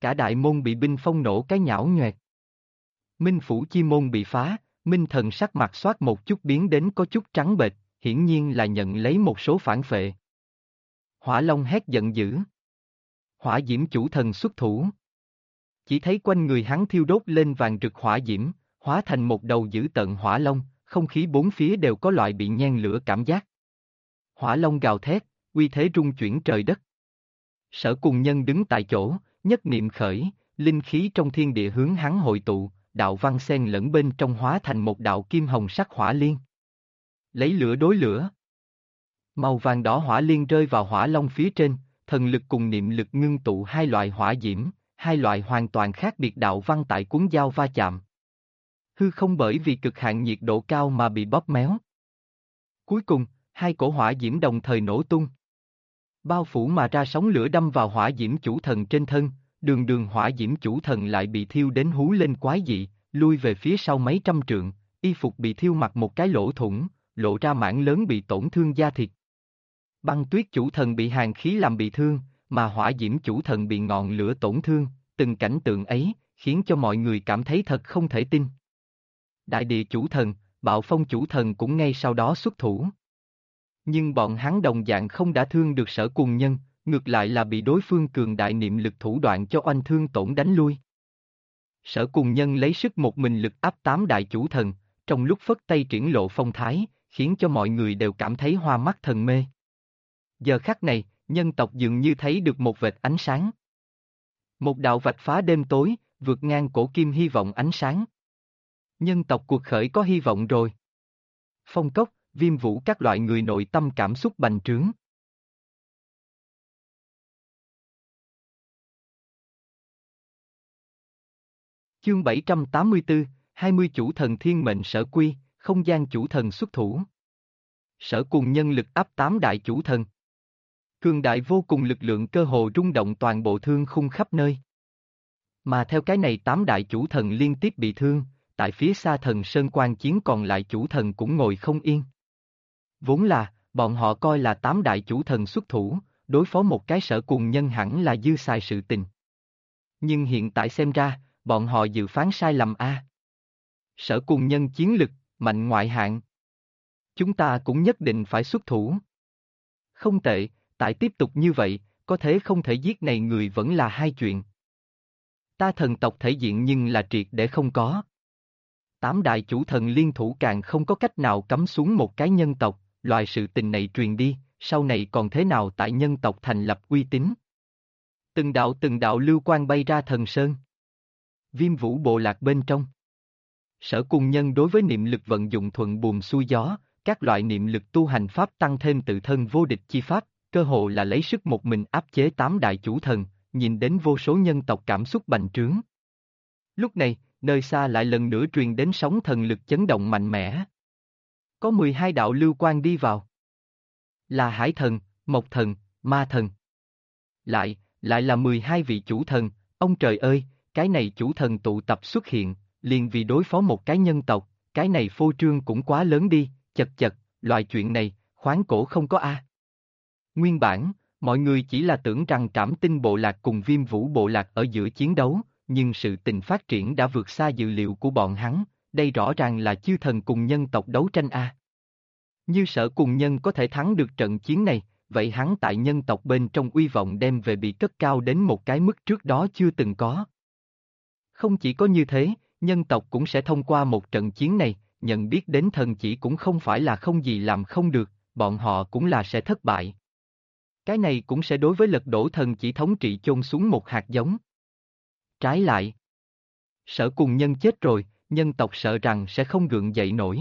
cả đại môn bị binh phong nổ cái nhão nhoẹt. Minh phủ chi môn bị phá, Minh Thần sắc mặt xoát một chút biến đến có chút trắng bệch, hiển nhiên là nhận lấy một số phản phệ. Hỏa Long hét giận dữ. Hỏa diễm chủ thần xuất thủ. Chỉ thấy quanh người hắn thiêu đốt lên vàng rực hỏa diễm, hóa thành một đầu dữ tợn hỏa long, không khí bốn phía đều có loại bị nhen lửa cảm giác. Hỏa long gào thét, uy thế rung chuyển trời đất. Sở Cùng Nhân đứng tại chỗ, nhất niệm khởi, linh khí trong thiên địa hướng hắn hội tụ, đạo văn xen lẫn bên trong hóa thành một đạo kim hồng sắc hỏa liên. Lấy lửa đối lửa. Màu vàng đỏ hỏa liên rơi vào hỏa long phía trên, thần lực cùng niệm lực ngưng tụ hai loại hỏa diễm, hai loại hoàn toàn khác biệt đạo văn tại cuốn dao va chạm. Hư không bởi vì cực hạn nhiệt độ cao mà bị bóp méo. Cuối cùng, hai cổ hỏa diễm đồng thời nổ tung. Bao phủ mà ra sóng lửa đâm vào hỏa diễm chủ thần trên thân, đường đường hỏa diễm chủ thần lại bị thiêu đến hú lên quái dị, lui về phía sau mấy trăm trượng, y phục bị thiêu mặc một cái lỗ thủng, lộ ra mảng lớn bị tổn thương da thịt. Băng tuyết chủ thần bị hàn khí làm bị thương, mà hỏa diễm chủ thần bị ngọn lửa tổn thương, từng cảnh tượng ấy, khiến cho mọi người cảm thấy thật không thể tin. Đại địa chủ thần, bạo phong chủ thần cũng ngay sau đó xuất thủ. Nhưng bọn hắn đồng dạng không đã thương được Sở Cùng Nhân, ngược lại là bị đối phương cường đại niệm lực thủ đoạn cho oanh thương tổn đánh lui. Sở Cùng Nhân lấy sức một mình lực áp 8 đại chủ thần, trong lúc phất tay triển lộ phong thái, khiến cho mọi người đều cảm thấy hoa mắt thần mê. Giờ khắc này, nhân tộc dường như thấy được một vệt ánh sáng. Một đạo vạch phá đêm tối, vượt ngang cổ kim hy vọng ánh sáng. Nhân tộc cuộc khởi có hy vọng rồi. Phong Cốc, Viêm Vũ các loại người nội tâm cảm xúc bành trướng. Chương 784, 20 chủ thần thiên mệnh sở quy, không gian chủ thần xuất thủ. Sở Cùng Nhân lực áp 8 đại chủ thần. Cường đại vô cùng lực lượng cơ hồ rung động toàn bộ thương khung khắp nơi. Mà theo cái này 8 đại chủ thần liên tiếp bị thương, tại phía xa thần Sơn Quan Chiến còn lại chủ thần cũng ngồi không yên. Vốn là, bọn họ coi là 8 đại chủ thần xuất thủ, đối phó một cái Sở Cùng Nhân hẳn là dư xài sự tình. Nhưng hiện tại xem ra, bọn họ dự phán sai lầm a. Sở Cùng Nhân chiến lực, mạnh ngoại hạng. Chúng ta cũng nhất định phải xuất thủ. Không tệ, tại tiếp tục như vậy, có thể không thể giết này người vẫn là hai chuyện. Ta thần tộc thể diện nhưng là triệt để không có. 8 đại chủ thần liên thủ càng không có cách nào cắm xuống một cái nhân tộc, loại sự tình này truyền đi, sau này còn thế nào tại nhân tộc thành lập uy tín. Từng đạo lưu quang bay ra thần sơn. Viêm Vũ bộ lạc bên trong. Sở Cùng Nhân đối với niệm lực vận dụng thuận buồm xuôi gió, các loại niệm lực tu hành pháp tăng thêm tự thân vô địch chi pháp, cơ hồ là lấy sức một mình áp chế 8 đại chủ thần, nhìn đến vô số nhân tộc cảm xúc bành trướng. Lúc này, nơi xa lại lần nữa truyền đến sóng thần lực chấn động mạnh mẽ. Có 12 đạo lưu quang đi vào. Là Hải Thần, Mộc Thần, Ma Thần. Lại là 12 vị chủ thần, ông trời ơi, cái này chủ thần tụ tập xuất hiện, liền vì đối phó một cái nhân tộc, cái này phô trương cũng quá lớn đi, chật chật, loại chuyện này, khoáng cổ không có a. Nguyên bản, mọi người chỉ là tưởng rằng Trảm Tinh bộ lạc cùng Viêm Vũ bộ lạc ở giữa chiến đấu, nhưng sự tình phát triển đã vượt xa dự liệu của bọn hắn, đây rõ ràng là chư thần cùng nhân tộc đấu tranh a. Như Sở Cùng Nhân có thể thắng được trận chiến này, vậy hắn tại nhân tộc bên trong uy vọng đem về bị cất cao đến một cái mức trước đó chưa từng có. Không chỉ có như thế, nhân tộc cũng sẽ thông qua một trận chiến này, nhận biết đến thần chỉ cũng không phải là không gì làm không được, bọn họ cũng là sẽ thất bại. Cái này cũng sẽ đối với lật đổ thần chỉ thống trị chôn xuống một hạt giống. Trái lại, Sở Cùng Nhân chết rồi, nhân tộc sợ rằng sẽ không gượng dậy nổi.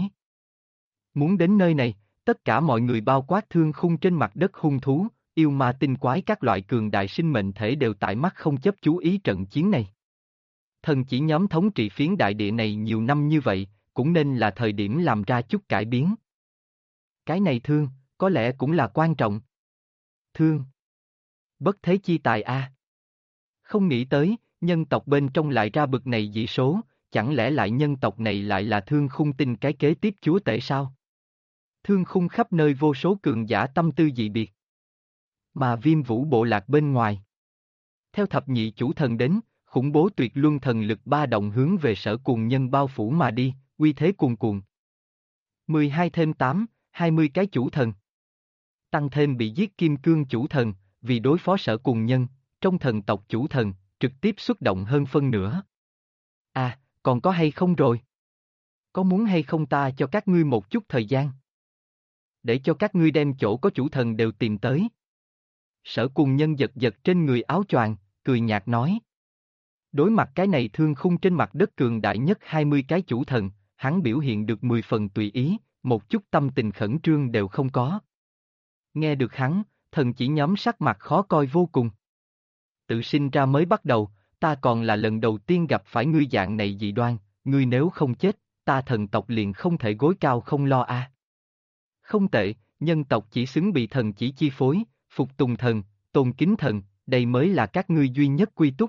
Muốn đến nơi này, tất cả mọi người bao quát thương khung trên mặt đất hung thú, yêu ma tinh quái các loại cường đại sinh mệnh thể đều tại mắt không chấp chú ý trận chiến này. Thần chỉ nhóm thống trị phiến đại địa này nhiều năm như vậy, cũng nên là thời điểm làm ra chút cải biến. Cái này thương, có lẽ cũng là quan trọng. Thương. Bất thế chi tài a. Không nghĩ tới, nhân tộc bên trong lại ra bực này dị số, chẳng lẽ lại nhân tộc này lại là thương khung tinh cái kế tiếp chúa tể sao? Thương khung khắp nơi vô số cường giả tâm tư dị biệt. Mà Viêm Vũ bộ lạc bên ngoài. Theo thập nhị chủ thần đến, khủng bố tuyệt luân thần lực ba động hướng về Sở Cuồng Nhân bao phủ mà đi, uy thế cuồn cuộn. 12 thêm 8, 20 cái chủ thần. Tăng thêm bị giết kim cương chủ thần, vì đối phó Sở Cuồng Nhân, trong thần tộc chủ thần, trực tiếp xuất động hơn phân nửa. À, còn có hay không rồi? Có muốn hay không ta cho các ngươi một chút thời gian? Để cho các ngươi đem chỗ có chủ thần đều tìm tới. Sở Cuồng Nhân giật giật trên người áo choàng, cười nhạt nói. Đối mặt cái này thương khung trên mặt đất cường đại nhất 20 cái chủ thần, hắn biểu hiện được 10 phần tùy ý, một chút tâm tình khẩn trương đều không có. Nghe được hắn, thần chỉ nhóm sắc mặt khó coi vô cùng. Tự sinh ra mới bắt đầu, ta còn là lần đầu tiên gặp phải ngươi dạng này dị đoan, ngươi nếu không chết, ta thần tộc liền không thể gối cao không lo a. Không tệ, nhân tộc chỉ xứng bị thần chỉ chi phối, phục tùng thần, tôn kính thần, đây mới là các ngươi duy nhất quy túc.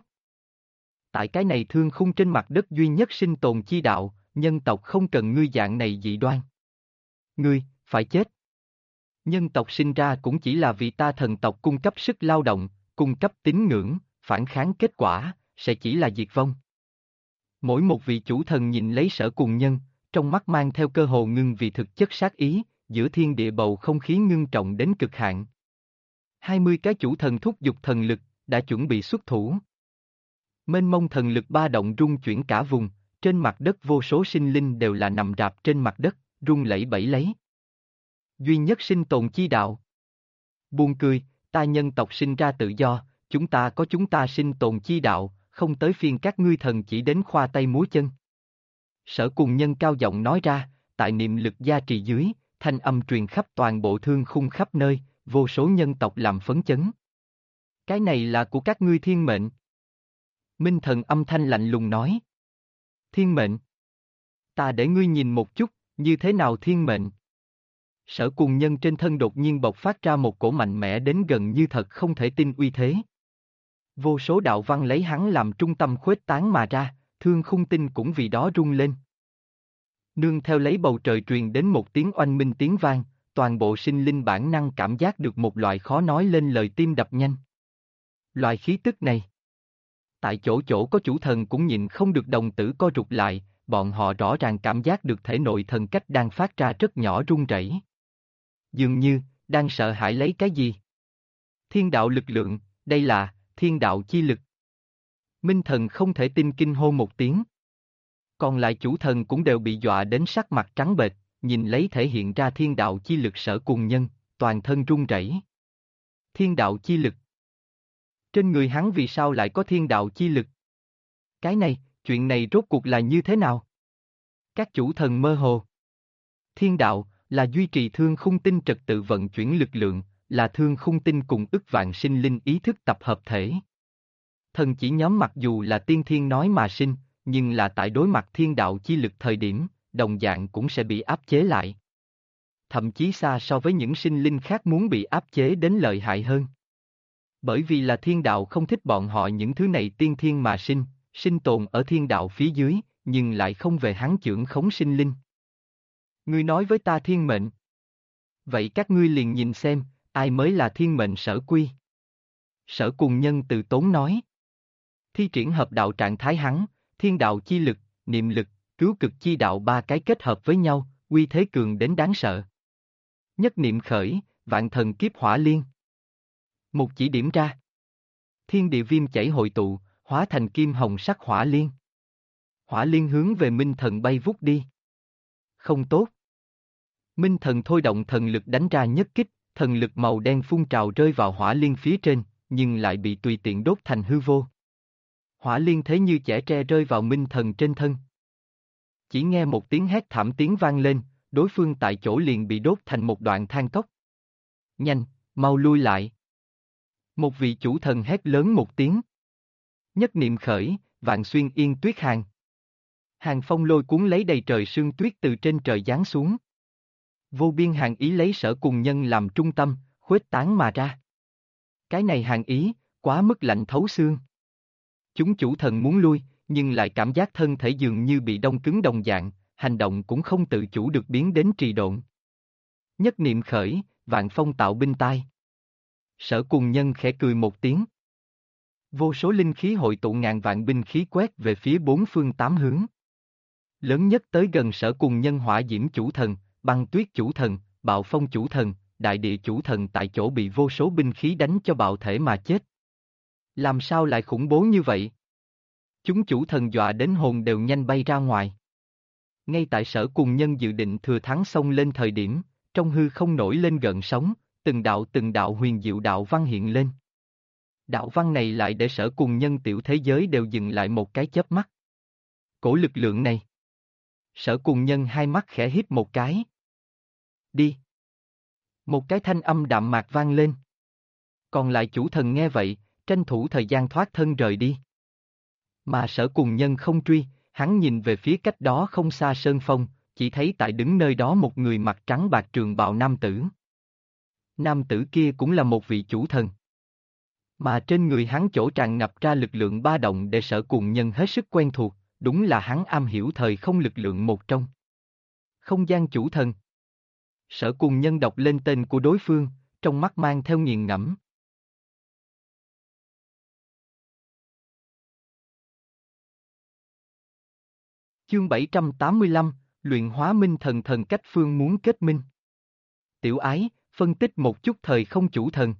Tại cái này thương khung trên mặt đất duy nhất sinh tồn chi đạo, nhân tộc không cần ngươi dạng này dị đoan. Ngươi, phải chết. Nhân tộc sinh ra cũng chỉ là vì ta thần tộc cung cấp sức lao động, cung cấp tín ngưỡng, phản kháng kết quả, sẽ chỉ là diệt vong. Mỗi một vị chủ thần nhìn lấy Sở Cuồng Nhân, trong mắt mang theo cơ hồ ngưng vì thực chất sát ý, giữa thiên địa bầu không khí ngưng trọng đến cực hạn. 20 cái chủ thần thúc giục thần lực, đã chuẩn bị xuất thủ. Mênh mông thần lực ba động rung chuyển cả vùng, trên mặt đất vô số sinh linh đều là nằm rạp trên mặt đất, rung lẩy bẩy lấy. Duy nhất sinh tồn chi đạo. Buồn cười, ta nhân tộc sinh ra tự do, chúng ta có chúng ta sinh tồn chi đạo, không tới phiên các ngươi thần chỉ đến khoa tay múa chân. Sở Cuồng Nhân cao giọng nói ra, tại niệm lực gia trì dưới, thanh âm truyền khắp toàn bộ thương khung khắp nơi, vô số nhân tộc làm phấn chấn. Cái này là của các ngươi thiên mệnh. Minh Thần âm thanh lạnh lùng nói. Thiên mệnh. Ta để ngươi nhìn một chút, như thế nào thiên mệnh. Sở Cuồng Nhân trên thân đột nhiên bộc phát ra một cổ mạnh mẽ đến gần như thật không thể tin uy thế. Vô số đạo văn lấy hắn làm trung tâm khuếch tán mà ra, thương khung tinh cũng vì đó rung lên. Nương theo lấy bầu trời truyền đến một tiếng oanh minh tiếng vang, toàn bộ sinh linh bản năng cảm giác được một loại khó nói lên lời tim đập nhanh. Loại khí tức này. Tại chỗ chỗ có chủ thần cũng nhịn không được đồng tử co rụt lại, bọn họ rõ ràng cảm giác được thể nội thần cách đang phát ra rất nhỏ run rẩy. Dường như, đang sợ hãi lấy cái gì? Thiên đạo lực lượng, đây là, thiên đạo chi lực. Minh Thần không thể tin kinh hô một tiếng. Còn lại chủ thần cũng đều bị dọa đến sắc mặt trắng bệch, nhìn lấy thể hiện ra thiên đạo chi lực Sở Cuồng Nhân, toàn thân run rẩy. Thiên đạo chi lực. Trên người hắn vì sao lại có thiên đạo chi lực? Cái này, chuyện này rốt cuộc là như thế nào? Các chủ thần mơ hồ. Thiên đạo, là duy trì thương khung tinh trật tự vận chuyển lực lượng, là thương khung tinh cùng ức vạn sinh linh ý thức tập hợp thể. Thần chỉ nhóm mặc dù là tiên thiên nói mà sinh, nhưng là tại đối mặt thiên đạo chi lực thời điểm, đồng dạng cũng sẽ bị áp chế lại. Thậm chí xa so với những sinh linh khác muốn bị áp chế đến lợi hại hơn. Bởi vì là thiên đạo không thích bọn họ những thứ này tiên thiên mà sinh, sinh tồn ở thiên đạo phía dưới, nhưng lại không về hắn chưởng khống sinh linh. Ngươi nói với ta thiên mệnh. Vậy các ngươi liền nhìn xem, ai mới là thiên mệnh Sở Quy. Sở Cuồng Nhân từ tốn nói. Thi triển hợp đạo trạng thái hắn, thiên đạo chi lực, niệm lực, cứu cực chi đạo ba cái kết hợp với nhau, uy thế cường đến đáng sợ. Nhất niệm khởi, vạn thần kiếp hỏa liên. Một chỉ điểm ra. Thiên địa viêm chảy hội tụ, hóa thành kim hồng sắc hỏa liên. Hỏa liên hướng về Minh Thần bay vút đi. Không tốt. Minh Thần thôi động thần lực đánh ra nhất kích, thần lực màu đen phun trào rơi vào hỏa liên phía trên, nhưng lại bị tùy tiện đốt thành hư vô. Hỏa liên thế như chẻ tre rơi vào Minh Thần trên thân. Chỉ nghe một tiếng hét thảm tiếng vang lên, đối phương tại chỗ liền bị đốt thành một đoạn than cốc. Nhanh, mau lui lại. Một vị chủ thần hét lớn một tiếng. Nhất niệm khởi, vạn xuyên yên tuyết hàng. Hàng phong lôi cuốn lấy đầy trời sương tuyết từ trên trời giáng xuống. Vô biên hàng ý lấy Sở Cuồng Nhân làm trung tâm, khuếch tán mà ra. Cái này hàng ý, quá mức lạnh thấu xương. Chúng chủ thần muốn lui, nhưng lại cảm giác thân thể dường như bị đông cứng đồng dạng, hành động cũng không tự chủ được biến đến trì độn. Nhất niệm khởi, vạn phong tạo binh tai. Sở Cuồng Nhân khẽ cười một tiếng. Vô số linh khí hội tụ ngàn vạn binh khí quét về phía bốn phương tám hướng. Lớn nhất tới gần Sở Cùng Nhân hỏa diễm chủ thần, băng tuyết chủ thần, bạo phong chủ thần, đại địa chủ thần tại chỗ bị vô số binh khí đánh cho bạo thể mà chết. Làm sao lại khủng bố như vậy? Chúng chủ thần dọa đến hồn đều nhanh bay ra ngoài. Ngay tại Sở Cùng Nhân dự định thừa thắng xông lên thời điểm, trong hư không nổi lên gợn sóng, từng đạo huyền diệu đạo văn hiện lên. Đạo văn này lại để Sở Cùng Nhân tiểu thế giới đều dừng lại một cái chớp mắt. Cổ lực lượng này. Sở Cùng Nhân hai mắt khẽ híp một cái. Đi. Một cái thanh âm đạm mạc vang lên. Còn lại chủ thần nghe vậy, tranh thủ thời gian thoát thân rời đi. Mà Sở Cùng Nhân không truy, hắn nhìn về phía cách đó không xa sơn phong, chỉ thấy tại đứng nơi đó một người mặc trắng bạc trường bào nam tử. Nam tử kia cũng là một vị chủ thần. Mà trên người hắn chỗ tràn ngập ra lực lượng ba động để Sở Cùng Nhân hết sức quen thuộc, đúng là hắn am hiểu thời không lực lượng một trong. Không gian chủ thần. Sở Cùng Nhân đọc lên tên của đối phương, trong mắt mang theo nghiền ngẫm. Chương 785, luyện hóa minh thần thần cách phương muốn kết minh. Tiểu ái, phân tích một chút thời không chủ thần.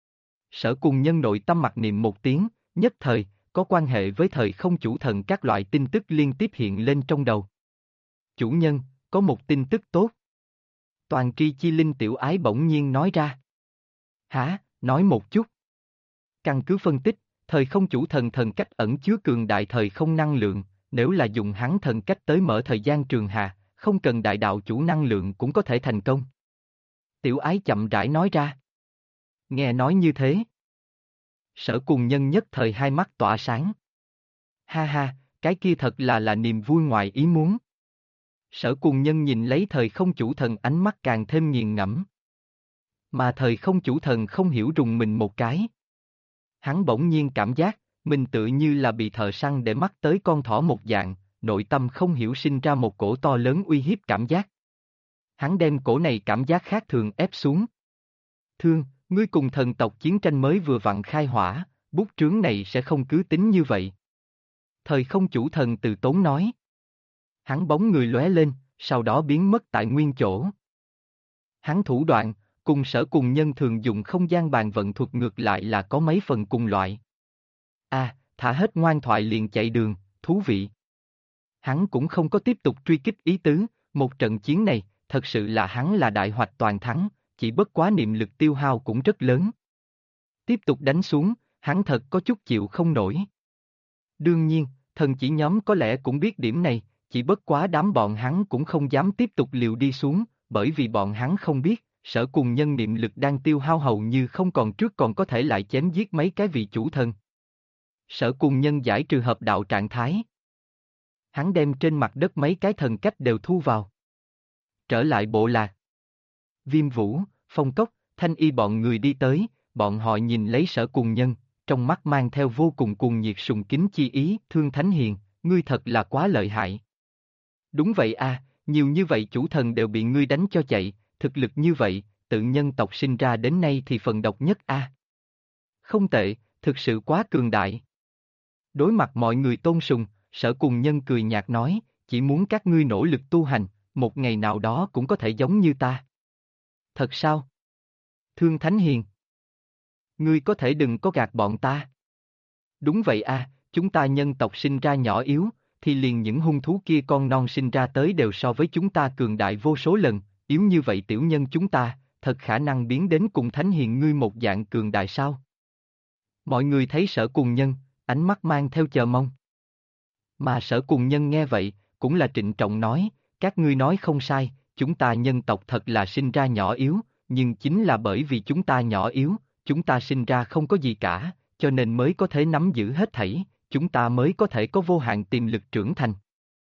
Sở Cùng Nhân nội tâm mặc niệm một tiếng, nhất thời, có quan hệ với thời không chủ thần các loại tin tức liên tiếp hiện lên trong đầu. Chủ nhân, có một tin tức tốt. Toàn tri chi linh tiểu ái bỗng nhiên nói ra. Hả, nói một chút. Căn cứ phân tích, thời không chủ thần thần cách ẩn chứa cường đại thời không năng lượng, nếu là dùng hắn thần cách tới mở thời gian trường hà, không cần đại đạo chủ năng lượng cũng có thể thành công. Tiểu ái chậm rãi nói ra. Nghe nói như thế. Sở Cùng Nhân nhất thời hai mắt tỏa sáng. Ha ha, cái kia thật là niềm vui ngoài ý muốn. Sở Cùng Nhân nhìn lấy thời không chủ thần ánh mắt càng thêm nghiền ngẫm. Mà thời không chủ thần không hiểu rùng mình một cái. Hắn bỗng nhiên cảm giác, mình tự như là bị thợ săn để mắt tới con thỏ một dạng, nội tâm không hiểu sinh ra một cổ to lớn uy hiếp cảm giác. Hắn đem cổ này cảm giác khác thường ép xuống. Thương, ngươi cùng thần tộc chiến tranh mới vừa vặn khai hỏa, bút trướng này sẽ không cứ tính như vậy. Thời không chủ thần từ tốn nói. Hắn bóng người lóe lên, sau đó biến mất tại nguyên chỗ. Hắn thủ đoạn, cùng Sở Cùng Nhân thường dùng không gian bàn vận thuật ngược lại là có mấy phần cùng loại. Thả hết ngoan thoại liền chạy đường, thú vị. Hắn cũng không có tiếp tục truy kích ý tứ, một trận chiến này, thật sự là hắn là đại hoạch toàn thắng, chỉ bất quá niệm lực tiêu hao cũng rất lớn. Tiếp tục đánh xuống, hắn thật có chút chịu không nổi. Đương nhiên, thần chỉ nhóm có lẽ cũng biết điểm này, chỉ bất quá đám bọn hắn cũng không dám tiếp tục liều đi xuống, bởi vì bọn hắn không biết, Sở Cùng Nhân niệm lực đang tiêu hao hầu như không còn trước còn có thể lại chém giết mấy cái vị chủ thần. Sở Cùng Nhân giải trừ hợp đạo trạng thái. Hắn đem trên mặt đất mấy cái thần cách đều thu vào. Trở lại bộ lạc. Viêm Vũ, Phong Cốc, Thanh Y bọn người đi tới, bọn họ nhìn lấy Sở Cùng Nhân, trong mắt mang theo vô cùng cuồng nhiệt sùng kính chi ý, Thương Thánh Hiền, ngươi thật là quá lợi hại. Đúng vậy nhiều như vậy chủ thần đều bị ngươi đánh cho chạy, thực lực như vậy, tự nhân tộc sinh ra đến nay thì phần độc nhất Không tệ, thực sự quá cường đại. Đối mặt mọi người tôn sùng, Sở Cùng Nhân cười nhạt nói, chỉ muốn các ngươi nỗ lực tu hành, một ngày nào đó cũng có thể giống như ta. Thật sao? Thương Thánh Hiền. Ngươi có thể đừng có gạt bọn ta. Đúng vậy chúng ta nhân tộc sinh ra nhỏ yếu, thì liền những hung thú kia con non sinh ra tới đều so với chúng ta cường đại vô số lần, yếu như vậy tiểu nhân chúng ta, thật khả năng biến đến cùng Thánh Hiền ngươi một dạng cường đại sao? Mọi người thấy Sở Cùng Nhân, ánh mắt mang theo chờ mong. Mà Sở Cùng Nhân nghe vậy, cũng là trịnh trọng nói, các ngươi nói không sai, chúng ta nhân tộc thật là sinh ra nhỏ yếu, nhưng chính là bởi vì chúng ta nhỏ yếu, chúng ta sinh ra không có gì cả, cho nên mới có thể nắm giữ hết thảy, chúng ta mới có thể có vô hạn tiềm lực trưởng thành.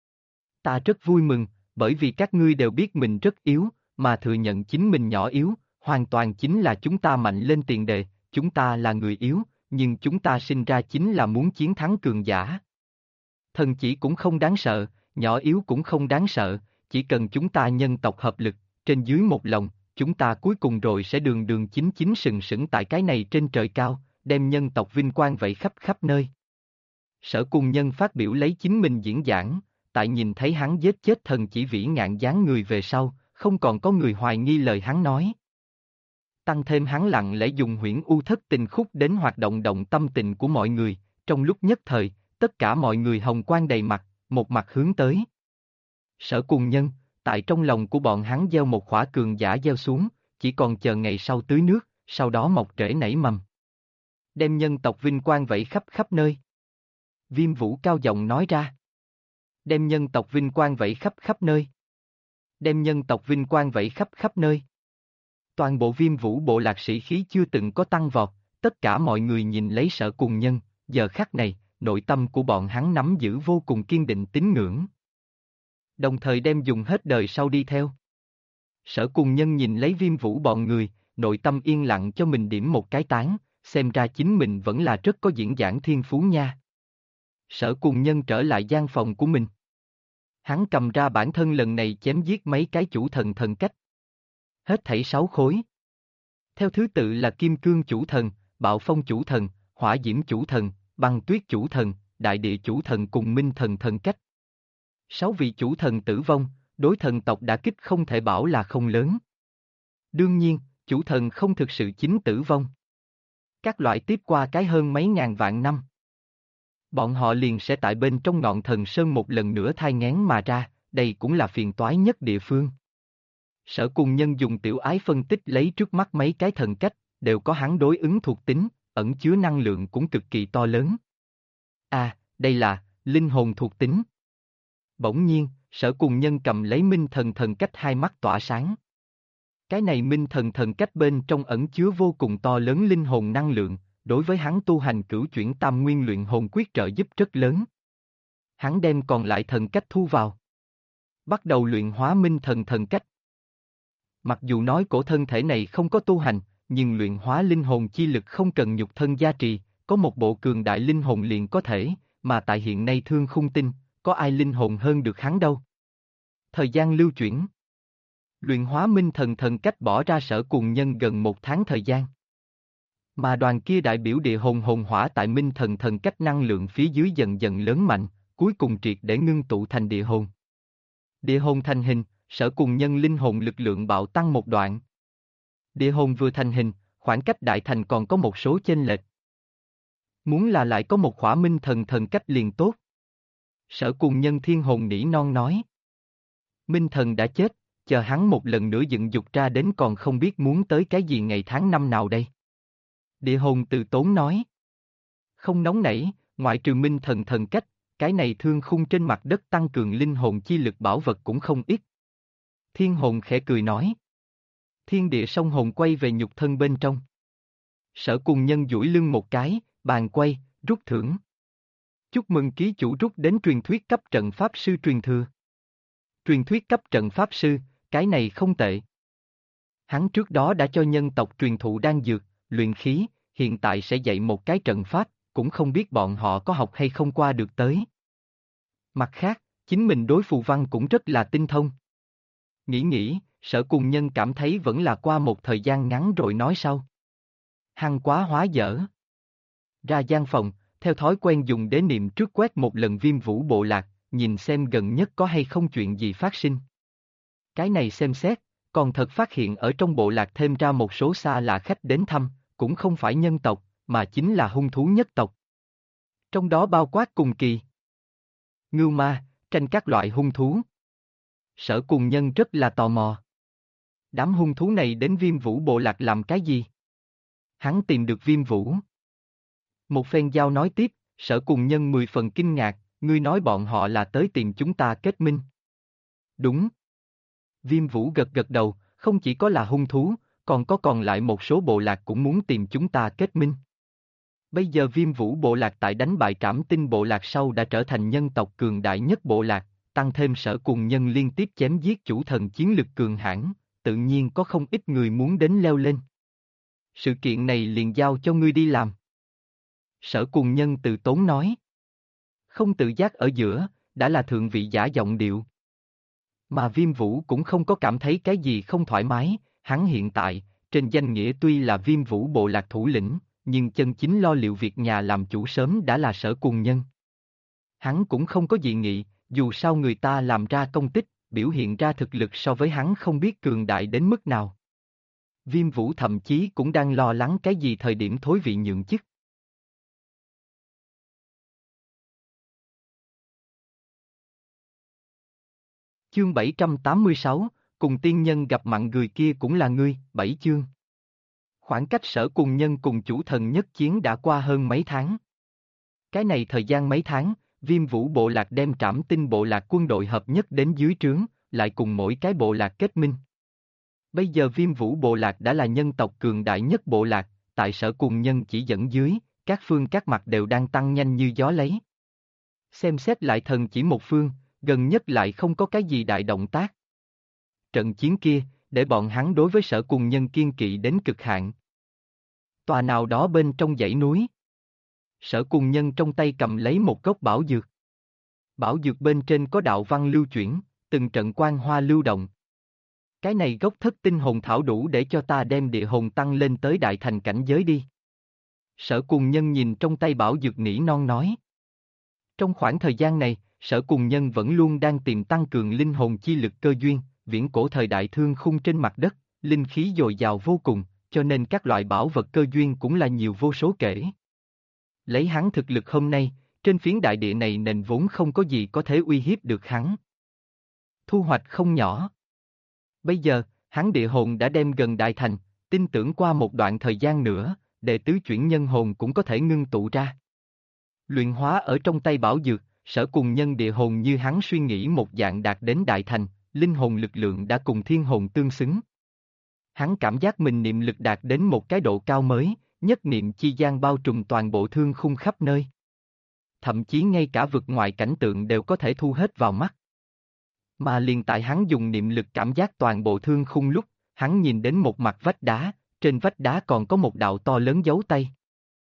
Ta rất vui mừng, bởi vì các ngươi đều biết mình rất yếu, mà thừa nhận chính mình nhỏ yếu, hoàn toàn chính là chúng ta mạnh lên tiền đề, chúng ta là người yếu, nhưng chúng ta sinh ra chính là muốn chiến thắng cường giả. Thần chỉ cũng không đáng sợ, nhỏ yếu cũng không đáng sợ, chỉ cần chúng ta nhân tộc hợp lực, trên dưới một lòng, chúng ta cuối cùng rồi sẽ đường đường chính chính sừng sững tại cái này trên trời cao, đem nhân tộc vinh quang vẫy khắp khắp nơi. Sở Cùng Nhân phát biểu lấy chính mình diễn giảng, tại nhìn thấy hắn giết chết thần chỉ vĩ ngạn dáng người về sau, không còn có người hoài nghi lời hắn nói. Tăng thêm hắn lặng lẽ dùng huyễn u thất tình khúc đến hoạt động động tâm tình của mọi người, trong lúc nhất thời, tất cả mọi người hồng quang đầy mặt, một mặt hướng tới. Sở Cùng Nhân, tại trong lòng của bọn hắn gieo một khỏa cường giả gieo xuống, chỉ còn chờ ngày sau tưới nước, sau đó mọc rễ nảy mầm. Đem nhân tộc vinh quang vẫy khắp khắp nơi. Viêm Vũ cao giọng nói ra. Đem nhân tộc vinh quang vẫy khắp khắp nơi. Đem nhân tộc vinh quang vẫy khắp khắp nơi. Toàn bộ Viêm Vũ bộ lạc sĩ khí chưa từng có tăng vọt, tất cả mọi người nhìn lấy Sở Cùng Nhân, giờ khắc này, nội tâm của bọn hắn nắm giữ vô cùng kiên định tín ngưỡng. Đồng thời đem dùng hết đời sau đi theo. Sở Cùng Nhân nhìn lấy Viêm Vũ bọn người, nội tâm yên lặng cho mình điểm một cái tán, xem ra chính mình vẫn là rất có diễn giảng thiên phú nha. Sở Cùng Nhân trở lại gian phòng của mình. Hắn cầm ra bản thân lần này chém giết mấy cái chủ thần thần cách. Hết thảy 6 khối. Theo thứ tự là Kim Cương chủ thần, Bạo Phong chủ thần, Hỏa Diễm chủ thần, Băng Tuyết chủ thần, Đại Địa chủ thần cùng Minh thần thần cách. 6 vị chủ thần tử vong, đối thần tộc đả kích không thể bảo là không lớn. Đương nhiên, chủ thần không thực sự chính tử vong. Các loại tiếp qua cái hơn mấy ngàn vạn năm. Bọn họ liền sẽ tại bên trong ngọn thần sơn một lần nữa thai nghén mà ra, đây cũng là phiền toái nhất địa phương. Sở Cùng Nhân dùng tiểu ái phân tích lấy trước mắt mấy cái thần cách, đều có hắn đối ứng thuộc tính, ẩn chứa năng lượng cũng cực kỳ to lớn. Đây là linh hồn thuộc tính. Bỗng nhiên, Sở Cùng Nhân cầm lấy Minh thần thần cách hai mắt tỏa sáng. Cái này Minh thần thần cách bên trong ẩn chứa vô cùng to lớn linh hồn năng lượng, đối với hắn tu hành cửu chuyển tam nguyên luyện hồn quyết trợ giúp rất lớn. Hắn đem còn lại thần cách thu vào. Bắt đầu luyện hóa Minh thần thần cách. Mặc dù nói cổ thân thể này không có tu hành, nhưng luyện hóa linh hồn chi lực không cần nhục thân gia trì, có một bộ cường đại linh hồn liền có thể, mà tại hiện nay Thương Khung Tinh, có ai linh hồn hơn được hắn đâu. Thời gian lưu chuyển. Luyện hóa Minh thần thần cách bỏ ra Sở Cùng Nhân gần 1 tháng thời gian. Mà đoàn kia đại biểu địa hồn hồn hỏa tại Minh thần thần cách năng lượng phía dưới dần dần lớn mạnh, cuối cùng triệt để ngưng tụ thành địa hồn. Địa hồn thành hình, Sở Cùng Nhân linh hồn lực lượng bạo tăng một đoạn. Địa hồn vừa thành hình, khoảng cách đại thành còn có một số chênh lệch. Muốn là lại có một khỏa Minh thần thần cách liền tốt. Sở Cùng Nhân thiên hồn nỉ non nói. Minh thần đã chết, chờ hắn một lần nữa dựng dục ra đến còn không biết muốn tới cái gì ngày tháng năm nào đây. Địa hồn từ tốn nói. Không nóng nảy, ngoại trừ Minh thần thần cách, cái này Thương Khung trên mặt đất tăng cường linh hồn chi lực bảo vật cũng không ít. Thiên hồn khẽ cười nói. Thiên địa song hồn quay về nhục thân bên trong. Sở Cùng Nhân duỗi lưng một cái, bàn quay, rút thưởng. Chúc mừng ký chủ rút đến truyền thuyết cấp trận pháp sư truyền thừa. Truyền thuyết cấp trận pháp sư, cái này không tệ. Hắn trước đó đã cho nhân tộc truyền thụ đan dược, luyện khí, hiện tại sẽ dạy một cái trận pháp, cũng không biết bọn họ có học hay không qua được tới. Mặt khác, chính mình đối phù văn cũng rất là tinh thông. Nghĩ, Sở Cùng Nhân cảm thấy vẫn là qua một thời gian ngắn rồi nói sau. Hăng quá hóa dở. Ra gian phòng, theo thói quen dùng đế niệm trước quét một lần Viêm Vũ bộ lạc, nhìn xem gần nhất có hay không chuyện gì phát sinh. Cái này xem xét, còn thật phát hiện ở trong bộ lạc thêm ra một số xa lạ khách đến thăm, cũng không phải nhân tộc, mà chính là hung thú nhất tộc. Trong đó bao quát cùng kỳ, ngưu ma, tranh các loại hung thú. Sở Cùng Nhân rất là tò mò. Đám hung thú này đến Viêm Vũ bộ lạc làm cái gì? Hắn tìm được Viêm Vũ. Một phen giao nói tiếp, Sở Cùng Nhân 10 phần kinh ngạc, ngươi nói bọn họ là tới tìm chúng ta kết minh. Đúng. Viêm Vũ gật gật đầu, không chỉ có là hung thú, còn lại một số bộ lạc cũng muốn tìm chúng ta kết minh. Bây giờ Viêm Vũ bộ lạc tại đánh bại Trảm Tinh bộ lạc sau đã trở thành nhân tộc cường đại nhất bộ lạc, tăng thêm Sở Cùng Nhân liên tiếp chém giết chủ thần chiến lực cường hãn, tự nhiên có không ít người muốn đến leo lên. Sự kiện này liền giao cho ngươi đi làm. Sở Cùng Nhân từ tốn nói. Không tự giác ở giữa, đã là thượng vị giả giọng điệu. Mà Viêm Vũ cũng không có cảm thấy cái gì không thoải mái, hắn hiện tại, trên danh nghĩa tuy là Viêm Vũ bộ lạc thủ lĩnh, nhưng chân chính lo liệu việc nhà làm chủ sớm đã là Sở Cùng Nhân. Hắn cũng không có dị nghị, dù sao người ta làm ra công tích, biểu hiện ra thực lực so với hắn không biết cường đại đến mức nào. Viêm Vũ thậm chí cũng đang lo lắng cái gì thời điểm thối vị nhượng chức. Chương 786, cùng tiên nhân gặp mặn người kia cũng là ngươi, 7 chương. Khoảng cách Sở Cùng Nhân cùng chủ thần nhất chiến đã qua hơn mấy tháng. Cái này thời gian mấy tháng, Viêm Vũ bộ lạc đem Trảm Tinh bộ lạc quân đội hợp nhất đến dưới trướng, lại cùng mỗi cái bộ lạc kết minh. Bây giờ Viêm Vũ bộ lạc đã là nhân tộc cường đại nhất bộ lạc, tại Sở Cùng Nhân chỉ dẫn dưới, các phương các mặt đều đang tăng nhanh như gió lấy. Xem xét lại thần chỉ một phương, gần nhất lại không có cái gì đại động tác. Trận chiến kia, để bọn hắn đối với Sở Cùng Nhân kiên kỵ đến cực hạn. Tòa nào đó bên trong dãy núi. Sở Cùng Nhân trong tay cầm lấy một gốc bảo dược. Bảo dược bên trên có đạo văn lưu chuyển, từng trận quang hoa lưu động. Cái này gốc thất tinh hồn thảo đủ để cho ta đem địa hồn tăng lên tới đại thành cảnh giới đi. Sở Cùng Nhân nhìn trong tay bảo dược nỉ non nói. Trong khoảng thời gian này, Sở Cùng Nhân vẫn luôn đang tìm tăng cường linh hồn chi lực cơ duyên, viễn cổ thời đại thương khung trên mặt đất, linh khí dồi dào vô cùng, cho nên các loại bảo vật cơ duyên cũng là nhiều vô số kể. Lấy hắn thực lực hôm nay, trên phiến đại địa này nền vốn không có gì có thể uy hiếp được hắn. Thu hoạch không nhỏ. Bây giờ, hắn địa hồn đã đem gần đại thành, tin tưởng qua một đoạn thời gian nữa, đệ tứ chuyển nhân hồn cũng có thể ngưng tụ ra. Luyện hóa ở trong tay bảo dược, Sở Cùng Nhân địa hồn như hắn suy nghĩ một dạng đạt đến đại thành, linh hồn lực lượng đã cùng thiên hồn tương xứng. Hắn cảm giác mình niệm lực đạt đến một cái độ cao mới, nhất niệm chi gian bao trùm toàn bộ thương khung khắp nơi. Thậm chí ngay cả vực ngoài cảnh tượng đều có thể thu hết vào mắt. Mà liền tại hắn dùng niệm lực cảm giác toàn bộ thương khung lúc, hắn nhìn đến một mặt vách đá, trên vách đá còn có một đạo to lớn dấu tay.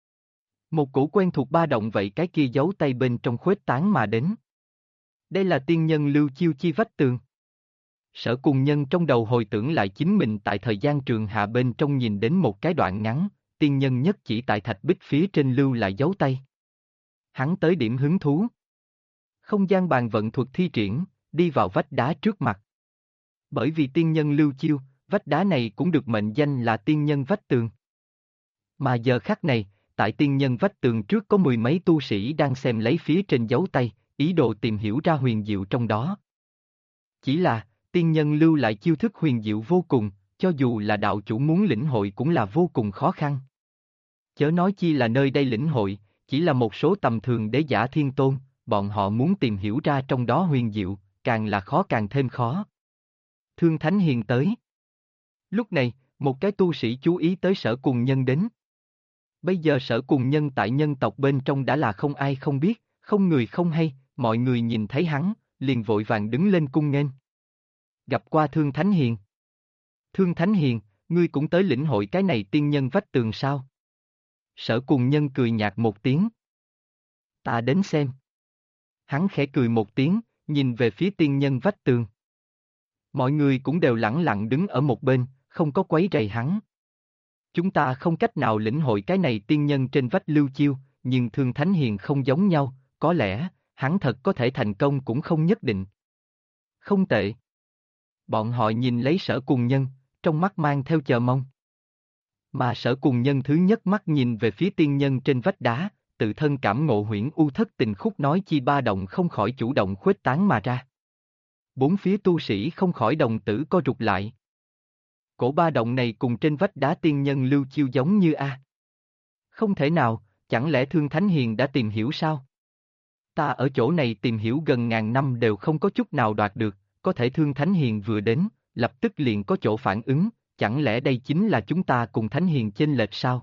Một cổ quen thuộc ba động vậy cái kia dấu tay bên trong khuếch tán mà đến. Đây là tiên nhân Lưu Chiêu chi vách tường. Sở Cùng Nhân trong đầu hồi tưởng lại chính mình tại thời gian trường hạ bên trong nhìn đến một cái đoạn ngắn, tiên nhân nhất chỉ tại thạch bích phía trên lưu lại dấu tay. Hắn tới điểm hứng thú. Không gian bàn vận thuật thi triển, đi vào vách đá trước mặt. Bởi vì tiên nhân Lưu Chiêu, vách đá này cũng được mệnh danh là tiên nhân vách tường. Mà giờ khắc này, tại tiên nhân vách tường trước có mười mấy tu sĩ đang xem lấy phía trên dấu tay, ý đồ tìm hiểu ra huyền diệu trong đó. Chỉ là, tiên nhân lưu lại chiêu thức huyền diệu vô cùng, cho dù là đạo chủ muốn lĩnh hội cũng là vô cùng khó khăn. Chớ nói chi là nơi đây lĩnh hội, chỉ là một số tầm thường đế giả thiên tôn, bọn họ muốn tìm hiểu ra trong đó huyền diệu, càng là khó càng thêm khó. Thương Thánh Hiền tới. Lúc này, một cái tu sĩ chú ý tới Sở Cùng Nhân đến. Bây giờ Sở Cùng Nhân tại nhân tộc bên trong đã là không ai không biết, không người không hay, mọi người nhìn thấy hắn, liền vội vàng đứng lên cung nghênh. Gặp qua Thương Thánh Hiền. Thương Thánh Hiền, ngươi cũng tới lĩnh hội cái này tiên nhân vách tường sao? Sở Cùng Nhân cười nhạt một tiếng. Ta đến xem. Hắn khẽ cười một tiếng, nhìn về phía tiên nhân vách tường. Mọi người cũng đều lẳng lặng đứng ở một bên, không có quấy rầy hắn. Chúng ta không cách nào lĩnh hội cái này tiên nhân trên vách Lưu Chiêu, nhưng Thương Thánh Hiền không giống nhau, có lẽ, hắn thật có thể thành công cũng không nhất định. Không tệ. Bọn họ nhìn lấy Sở Cùng Nhân, trong mắt mang theo chờ mong. Mà Sở Cùng Nhân thứ nhất mắt nhìn về phía tiên nhân trên vách đá, tự thân cảm ngộ huyễn u thất tình khúc nói chi ba động không khỏi chủ động khuếch tán mà ra. Bốn phía tu sĩ không khỏi đồng tử co rụt lại. Cổ ba động này cùng trên vách đá tiên nhân Lưu Chiêu giống như a. Không thể nào, chẳng lẽ Thương Thánh Hiền đã tìm hiểu sao? Ta ở chỗ này tìm hiểu gần ngàn năm đều không có chút nào đoạt được, có thể Thương Thánh Hiền vừa đến, lập tức liền có chỗ phản ứng, chẳng lẽ đây chính là chúng ta cùng Thánh Hiền chênh lệch sao?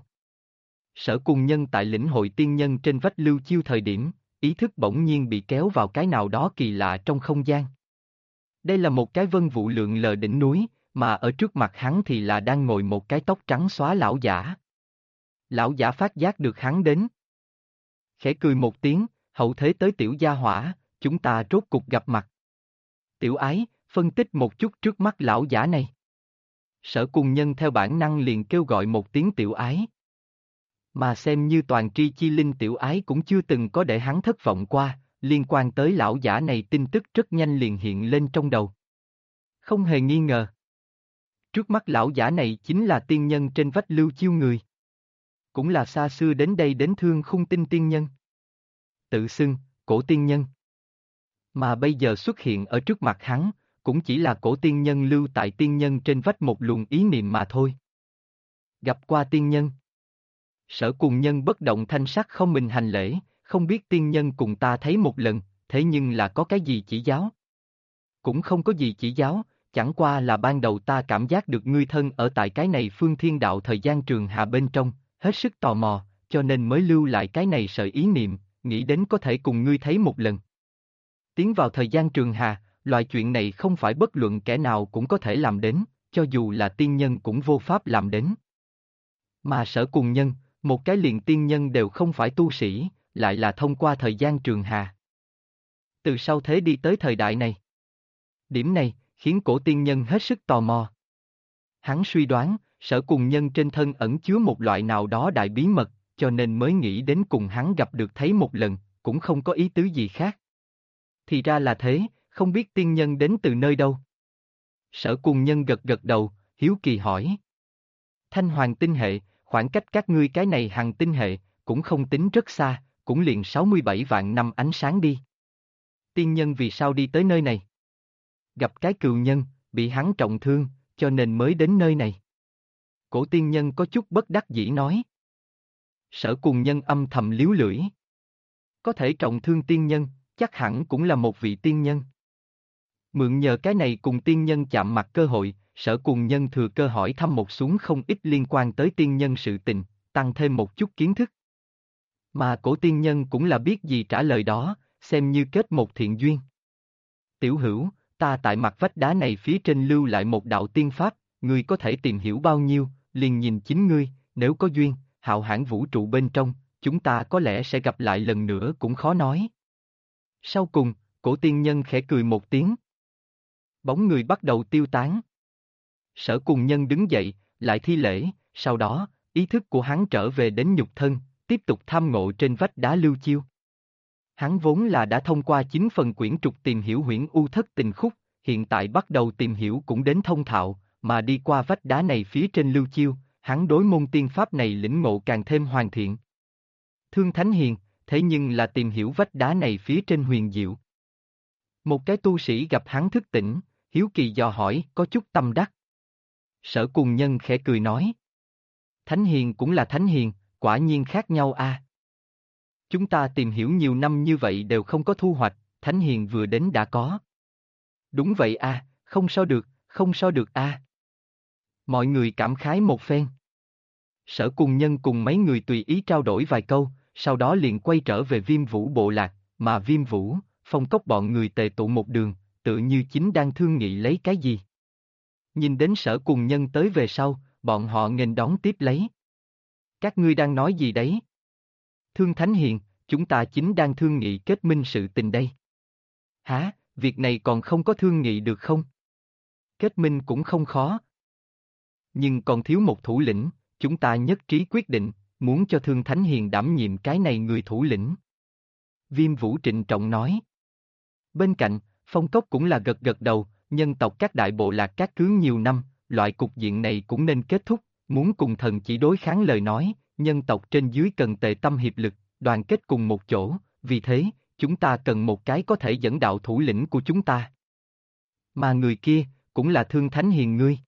Sở Cùng Nhân tại lĩnh hội tiên nhân trên vách Lưu Chiêu thời điểm, ý thức bỗng nhiên bị kéo vào cái nào đó kỳ lạ trong không gian. Đây là một cái vân vụ lượn lờ đỉnh núi, mà ở trước mặt hắn thì là đang ngồi một cái tóc trắng xóa lão giả. Lão giả phát giác được hắn đến. Khẽ cười một tiếng, hậu thế tới tiểu gia hỏa, chúng ta rốt cục gặp mặt. Tiểu ái, phân tích một chút trước mắt lão giả này. Sở Cùng Nhân theo bản năng liền kêu gọi một tiếng tiểu ái. Mà xem như toàn tri chi linh tiểu ái cũng chưa từng có để hắn thất vọng qua, liên quan tới lão giả này tin tức rất nhanh liền hiện lên trong đầu. Không hề nghi ngờ. Trước mắt lão giả này chính là tiên nhân trên vách Lưu Chiêu người. Cũng là xa xưa đến đây đến Thương Khung Tinh tiên nhân. Tự xưng, cổ tiên nhân. Mà bây giờ xuất hiện ở trước mặt hắn, cũng chỉ là cổ tiên nhân lưu tại tiên nhân trên vách một luồng ý niệm mà thôi. Gặp qua tiên nhân. Sở Cùng Nhân bất động thanh sắc không mình hành lễ, không biết tiên nhân cùng ta thấy một lần, thế nhưng là có cái gì chỉ giáo? Cũng không có gì chỉ giáo, chẳng qua là ban đầu ta cảm giác được ngươi thân ở tại cái này phương thiên đạo thời gian trường hà bên trong, hết sức tò mò, cho nên mới lưu lại cái này sợi ý niệm, nghĩ đến có thể cùng ngươi thấy một lần. Tiến vào thời gian trường hà, loại chuyện này không phải bất luận kẻ nào cũng có thể làm đến, cho dù là tiên nhân cũng vô pháp làm đến. Mà Sở Cùng Nhân, một cái liền tiên nhân đều không phải tu sĩ, lại là thông qua thời gian trường hà. Từ sau thế đi tới thời đại này. Điểm này, khiến cổ tiên nhân hết sức tò mò. Hắn suy đoán, Sở Cùng Nhân trên thân ẩn chứa một loại nào đó đại bí mật, cho nên mới nghĩ đến cùng hắn gặp được thấy một lần, cũng không có ý tứ gì khác. Thì ra là thế, không biết tiên nhân đến từ nơi đâu. Sở Cùng Nhân gật gật đầu, hiếu kỳ hỏi. Thanh Hoàng tinh hệ, khoảng cách các ngươi cái này hằng tinh hệ, cũng không tính rất xa, cũng liền 67 vạn năm ánh sáng đi. Tiên nhân vì sao đi tới nơi này? Gặp cái cừu nhân, bị hắn trọng thương, cho nên mới đến nơi này. Cổ tiên nhân có chút bất đắc dĩ nói. Sở Cùng Nhân âm thầm liếu lưỡi. Có thể trọng thương tiên nhân, chắc hẳn cũng là một vị tiên nhân. Mượn nhờ cái này cùng tiên nhân chạm mặt cơ hội, Sở Cùng Nhân thừa cơ hỏi thăm một xuống không ít liên quan tới tiên nhân sự tình, tăng thêm một chút kiến thức. Mà cổ tiên nhân cũng là biết gì trả lời đó, xem như kết một thiện duyên. Tiểu hữu, ta tại mặt vách đá này phía trên lưu lại một đạo tiên pháp, ngươi có thể tìm hiểu bao nhiêu, liền nhìn chính ngươi, nếu có duyên, hạo hãn vũ trụ bên trong, chúng ta có lẽ sẽ gặp lại lần nữa cũng khó nói. Sau cùng, cổ tiên nhân khẽ cười một tiếng. Bóng người bắt đầu tiêu tán. Sở Cùng Nhân đứng dậy, lại thi lễ, sau đó, ý thức của hắn trở về đến nhục thân, tiếp tục tham ngộ trên vách đá Lưu Chiêu. Hắn vốn là đã thông qua 9 phần quyển trục tìm hiểu Huyễn U Thất Tình Khúc, hiện tại bắt đầu tìm hiểu cũng đến thông thạo, mà đi qua vách đá này phía trên Lưu Chiêu, hắn đối môn tiên pháp này lĩnh ngộ càng thêm hoàn thiện. Thương Thánh Hiền, thế nhưng là tìm hiểu vách đá này phía trên huyền diệu. Một cái tu sĩ gặp hắn thức tỉnh, hiếu kỳ dò hỏi, có chút tâm đắc. Sở Cùng Nhân khẽ cười nói. Thánh Hiền cũng là Thánh Hiền, quả nhiên khác nhau a. Chúng ta tìm hiểu nhiều năm như vậy đều không có thu hoạch, Thánh Hiền vừa đến đã có. Đúng vậy a, không so được, không so được a. Mọi người cảm khái một phen. Sở Cùng Nhân cùng mấy người tùy ý trao đổi vài câu, sau đó liền quay trở về Viêm Vũ bộ lạc, mà Viêm Vũ, Phong Cốc bọn người tề tụ một đường, tự như chính đang thương nghị lấy cái gì. Nhìn đến Sở Cùng Nhân tới về sau, bọn họ nghênh đón tiếp lấy. Các ngươi đang nói gì đấy? Thương Thánh Hiền, chúng ta chính đang thương nghị kết minh sự tình đây. Hả, việc này còn không có thương nghị được không? Kết minh cũng không khó. Nhưng còn thiếu một thủ lĩnh, chúng ta nhất trí quyết định, muốn cho Thương Thánh Hiền đảm nhiệm cái này người thủ lĩnh. Viêm Vũ trịnh trọng nói. Bên cạnh, Phong Cốc cũng là gật gật đầu, nhân tộc các đại bộ lạc các cứ nhiều năm, loại cục diện này cũng nên kết thúc, muốn cùng thần chỉ đối kháng lời nói, nhân tộc trên dưới cần tề tâm hiệp lực, đoàn kết cùng một chỗ, vì thế, chúng ta cần một cái có thể dẫn đạo thủ lĩnh của chúng ta. Mà người kia, cũng là Thương Thánh Hiền ngươi.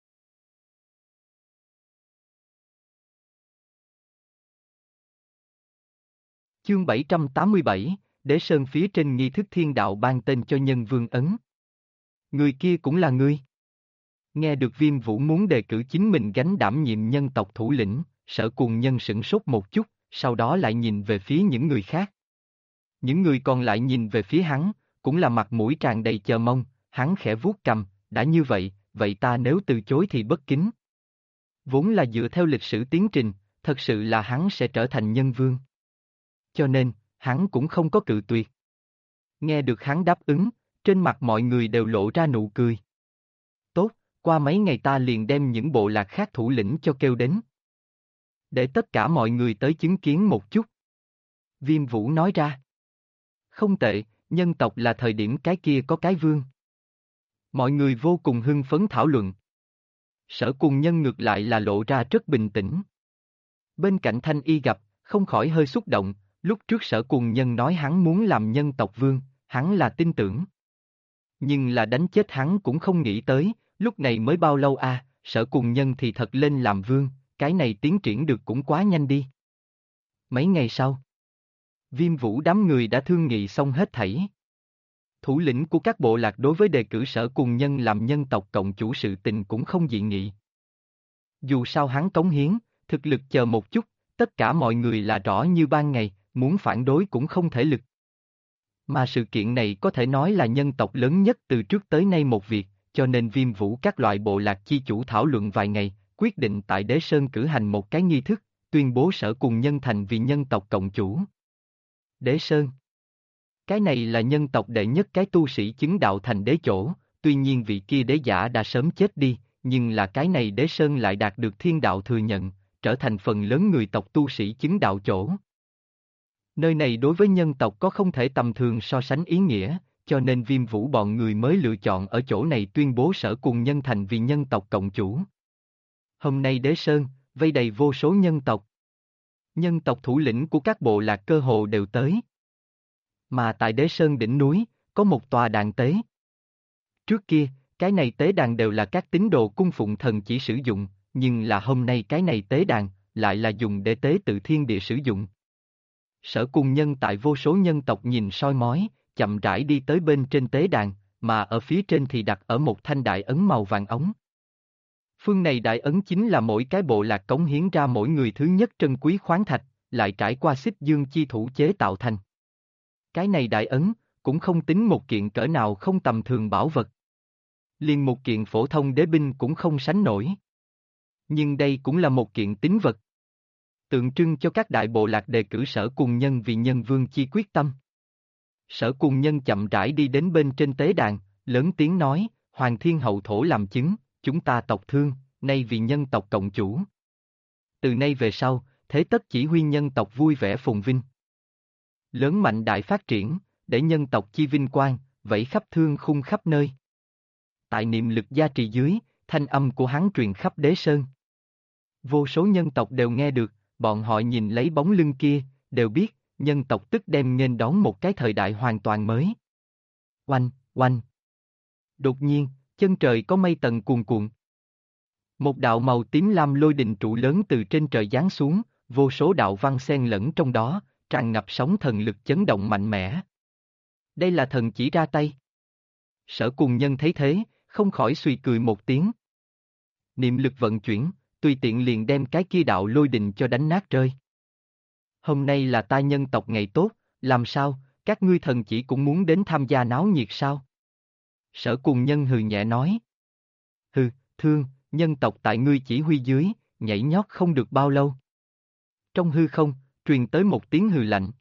Chương 787, Đế Sơn phía trên nghi thức thiên đạo ban tên cho nhân vương ấn. Người kia cũng là ngươi. Nghe được Viêm Vũ muốn đề cử chính mình gánh đảm nhiệm nhân tộc thủ lĩnh, Sở Cùng Nhân sửng sốt một chút, sau đó lại nhìn về phía những người khác. Những người còn lại nhìn về phía hắn, cũng là mặt mũi tràn đầy chờ mong, hắn khẽ vuốt cằm, đã như vậy, vậy ta nếu từ chối thì bất kính. Vốn là dựa theo lịch sử tiến trình, thật sự là hắn sẽ trở thành nhân vương. Cho nên, hắn cũng không có cự tuyệt. Nghe được hắn đáp ứng, trên mặt mọi người đều lộ ra nụ cười. Tốt, qua mấy ngày ta liền đem những bộ lạc khác thủ lĩnh cho kêu đến. Để tất cả mọi người tới chứng kiến một chút. Viêm Vũ nói ra. Không tệ, nhân tộc là thời điểm cái kia có cái vương. Mọi người vô cùng hưng phấn thảo luận. Sở Cùng Nhân ngược lại là lộ ra rất bình tĩnh. Bên cạnh Thanh Y gặp, không khỏi hơi xúc động, lúc trước Sở Cùng Nhân nói hắn muốn làm nhân tộc vương, hắn là tin tưởng. Nhưng là đánh chết hắn cũng không nghĩ tới, lúc này mới bao lâu à, Sở Cùng Nhân thì thật lên làm vương, cái này tiến triển được cũng quá nhanh đi. Mấy ngày sau, Viêm Vũ đám người đã thương nghị xong hết thảy. Thủ lĩnh của các bộ lạc đối với đề cử Sở Cùng Nhân làm nhân tộc cộng chủ sự tình cũng không dị nghị. Dù sao hắn cống hiến, thực lực chờ một chút, tất cả mọi người là rõ như ban ngày, muốn phản đối cũng không thể lực. Mà sự kiện này có thể nói là nhân tộc lớn nhất từ trước tới nay một việc, cho nên Viêm Vũ các loại bộ lạc chi chủ thảo luận vài ngày, quyết định tại Đế Sơn cử hành một cái nghi thức, tuyên bố Sở Cùng Nhân thành vì nhân tộc cộng chủ. Đế Sơn. Cái này là nhân tộc đệ nhất cái tu sĩ chứng đạo thành đế chỗ, tuy nhiên vị kia đế giả đã sớm chết đi, nhưng là cái này Đế Sơn lại đạt được thiên đạo thừa nhận, trở thành phần lớn người tộc tu sĩ chứng đạo chỗ. Nơi này đối với nhân tộc có không thể tầm thường so sánh ý nghĩa, cho nên Viêm Vũ bọn người mới lựa chọn ở chỗ này tuyên bố Sở Cùng Nhân thành vì nhân tộc cộng chủ. Hôm nay Đế Sơn, vây đầy vô số nhân tộc. Nhân tộc thủ lĩnh của các bộ lạc cơ hồ đều tới. Mà tại Đế Sơn đỉnh núi, có một tòa đàn tế. Trước kia, cái này tế đàn đều là các tín đồ cung phụng thần chỉ sử dụng, nhưng là hôm nay cái này tế đàn, lại là dùng để tế tự thiên địa sử dụng. Sở Cùng Nhân tại vô số nhân tộc nhìn soi mói, chậm rãi đi tới bên trên tế đàn, mà ở phía trên thì đặt ở một thanh đại ấn màu vàng ống. Phương này đại ấn chính là mỗi cái bộ lạc cống hiến ra mỗi người thứ nhất trân quý khoáng thạch, lại trải qua xích dương chi thủ chế tạo thành. Cái này đại ấn, cũng không tính một kiện cỡ nào không tầm thường bảo vật. Liền một kiện phổ thông đế binh cũng không sánh nổi. Nhưng đây cũng là một kiện tín vật. Tượng trưng cho các đại bộ lạc đề cử Sở Cùng Nhân vì nhân vương chi quyết tâm. Sở Cùng Nhân chậm rãi đi đến bên trên tế đàn, lớn tiếng nói, Hoàng Thiên Hậu Thổ làm chứng, chúng ta tộc Thương, nay vì nhân tộc cộng chủ. Từ nay về sau, thế tất chỉ huy nhân tộc vui vẻ phồn vinh. Lớn mạnh đại phát triển, để nhân tộc chi vinh quang, vẫy khắp thương khung khắp nơi. Tại niệm lực gia trì dưới, thanh âm của hắn truyền khắp Đế Sơn. Vô số nhân tộc đều nghe được, bọn họ nhìn lấy bóng lưng kia, đều biết, nhân tộc tức đem nghênh đón một cái thời đại hoàn toàn mới. Oanh, oanh. Đột nhiên, chân trời có mây tầng cuồn cuộn. Một đạo màu tím lam lôi đình trụ lớn từ trên trời giáng xuống, vô số đạo văn xen lẫn trong đó, tràn ngập sóng thần lực chấn động mạnh mẽ. Đây là thần chỉ ra tay. Sở Cùng Nhân thấy thế, không khỏi suy cười một tiếng. Niệm lực vận chuyển, tùy tiện liền đem cái kia đạo lôi đình cho đánh nát rơi. Hôm nay là ta nhân tộc ngày tốt, làm sao, các ngươi thần chỉ cũng muốn đến tham gia náo nhiệt sao? Sở Cùng Nhân hừ nhẹ nói. Hừ, Thương, nhân tộc tại ngươi chỉ huy dưới, nhảy nhót không được bao lâu. Trong hư không, truyền tới một tiếng hừ lạnh.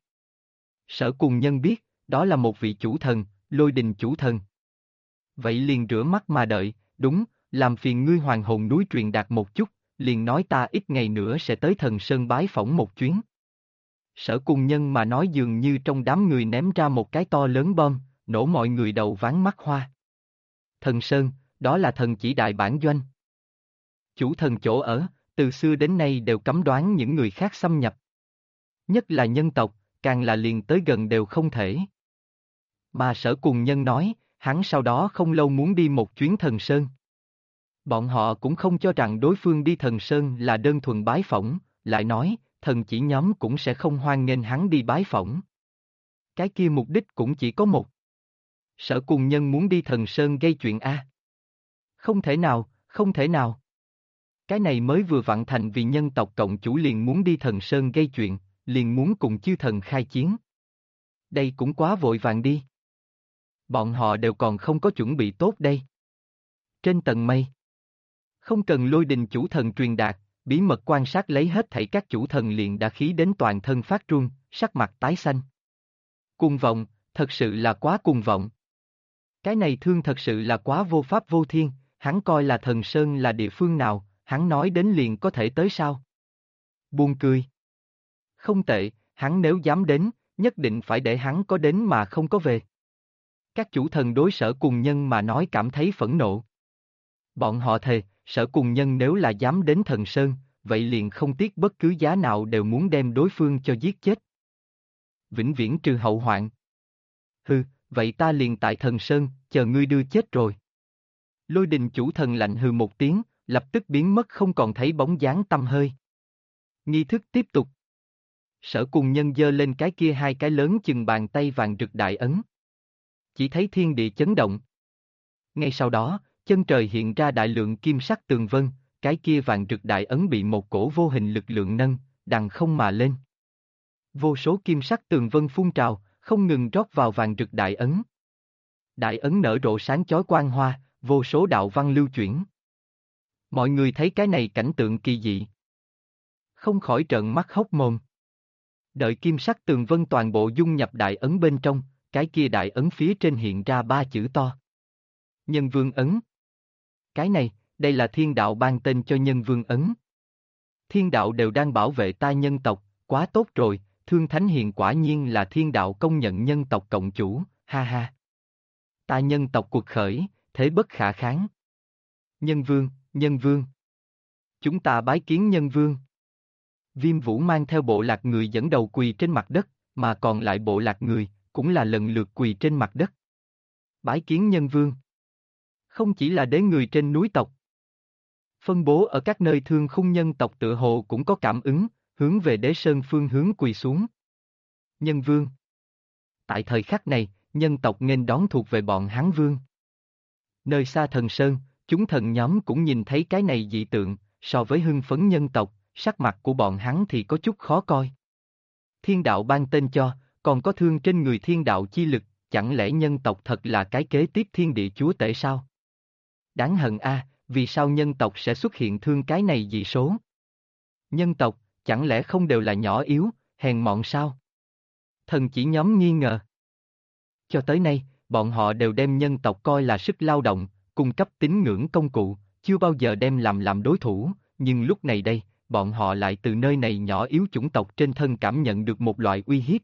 Sở Cùng Nhân biết, đó là một vị chủ thần, lôi đình chủ thần. Vậy liền rửa mắt mà đợi, đúng, làm phiền ngươi hoàng hồn núi truyền đạt một chút, liền nói ta ít ngày nữa sẽ tới Thần Sơn bái phỏng một chuyến. Sở Cùng Nhân mà nói dường như trong đám người ném ra một cái to lớn bom, nổ mọi người đầu ván mắt hoa. Thần Sơn, đó là thần chỉ đại bản doanh. Chủ thần chỗ ở, từ xưa đến nay đều cấm đoán những người khác xâm nhập. Nhất là nhân tộc, càng là liền tới gần đều không thể. Mà Sở Cùng Nhân nói, hắn sau đó không lâu muốn đi một chuyến Thần Sơn. Bọn họ cũng không cho rằng đối phương đi Thần Sơn là đơn thuần bái phỏng, lại nói, thần chỉ nhóm cũng sẽ không hoan nghênh hắn đi bái phỏng. Cái kia mục đích cũng chỉ có một. Sở Cùng Nhân muốn đi Thần Sơn gây chuyện a. Không thể nào, không thể nào. Cái này mới vừa vặn thành vì nhân tộc cộng chủ liền muốn đi Thần Sơn gây chuyện, liền muốn cùng chư thần khai chiến. Đây cũng quá vội vàng đi. Bọn họ đều còn không có chuẩn bị tốt đây. Trên tầng mây. Không cần lôi đình chủ thần truyền đạt, bí mật quan sát lấy hết thảy các chủ thần liền đã khí đến toàn thân phát run, sắc mặt tái xanh. Cuồng vọng, thật sự là quá cuồng vọng. Cái này Thương thật sự là quá vô pháp vô thiên, hắn coi là Thần Sơn là địa phương nào, hắn nói đến liền có thể tới sao? Buông cười. Không tệ, hắn nếu dám đến, nhất định phải để hắn có đến mà không có về. Các chủ thần đối Sở Cùng Nhân mà nói cảm thấy phẫn nộ. Bọn họ thề, Sở Cùng Nhân nếu là dám đến Thần Sơn, vậy liền không tiếc bất cứ giá nào đều muốn đem đối phương cho giết chết. Vĩnh viễn trừ hậu hoạn. Hừ, vậy ta liền tại Thần Sơn, chờ ngươi đưa chết rồi. Lôi đình chủ thần lạnh hừ một tiếng, lập tức biến mất không còn thấy bóng dáng tăm hơi. Nghi thức tiếp tục. Sở Cùng Nhân giơ lên cái kia hai cái lớn chừng bàn tay vàng rực đại ấn. Chỉ thấy thiên địa chấn động. Ngay sau đó, chân trời hiện ra đại lượng kim sắc tường vân, cái kia vàng rực đại ấn bị một cổ vô hình lực lượng nâng, đằng không mà lên. Vô số kim sắc tường vân phun trào, không ngừng rót vào vàng rực đại ấn. Đại ấn nở rộ sáng chói quang hoa, vô số đạo văn lưu chuyển. Mọi người thấy cái này cảnh tượng kỳ dị. Không khỏi trợn mắt hốc mồm. Đợi kim sắc tường vân toàn bộ dung nhập đại ấn bên trong, cái kia đại ấn phía trên hiện ra ba chữ to. Nhân Vương ấn. Cái này, đây là thiên đạo ban tên cho Nhân Vương ấn. Thiên đạo đều đang bảo vệ ta nhân tộc, quá tốt rồi, Thương Thánh Hiền quả nhiên là thiên đạo công nhận nhân tộc cộng chủ, ha ha. Ta nhân tộc cuộc khởi, thế bất khả kháng. Nhân Vương, Nhân Vương. Chúng ta bái kiến Nhân Vương. Viêm Vũ mang theo bộ lạc người dẫn đầu quỳ trên mặt đất, mà còn lại bộ lạc người, cũng là lần lượt quỳ trên mặt đất. Bái kiến Nhân Vương. Không chỉ là đế người trên núi tộc. Phân bố ở các nơi thương khung nhân tộc tựa hồ cũng có cảm ứng, hướng về đế sơn phương hướng quỳ xuống. Nhân Vương. Tại thời khắc này, nhân tộc nghênh đón thuộc về bọn Hán Vương. Nơi xa Thần Sơn, chúng thần nhóm cũng nhìn thấy cái này dị tượng, so với hưng phấn nhân tộc, sắc mặt của bọn hắn thì có chút khó coi. Thiên đạo ban tên cho, còn có thương trên người thiên đạo chi lực, chẳng lẽ nhân tộc thật là cái kế tiếp thiên địa chúa tể sao? Đáng hận a, vì sao nhân tộc sẽ xuất hiện thương cái này dị số? Nhân tộc, chẳng lẽ không đều là nhỏ yếu, hèn mọn sao? Thần chỉ nhóm nghi ngờ. Cho tới nay, bọn họ đều đem nhân tộc coi là sức lao động, cung cấp tín ngưỡng công cụ, chưa bao giờ đem làm đối thủ, nhưng lúc này đây, bọn họ lại từ nơi này nhỏ yếu chủng tộc trên thân cảm nhận được một loại uy hiếp.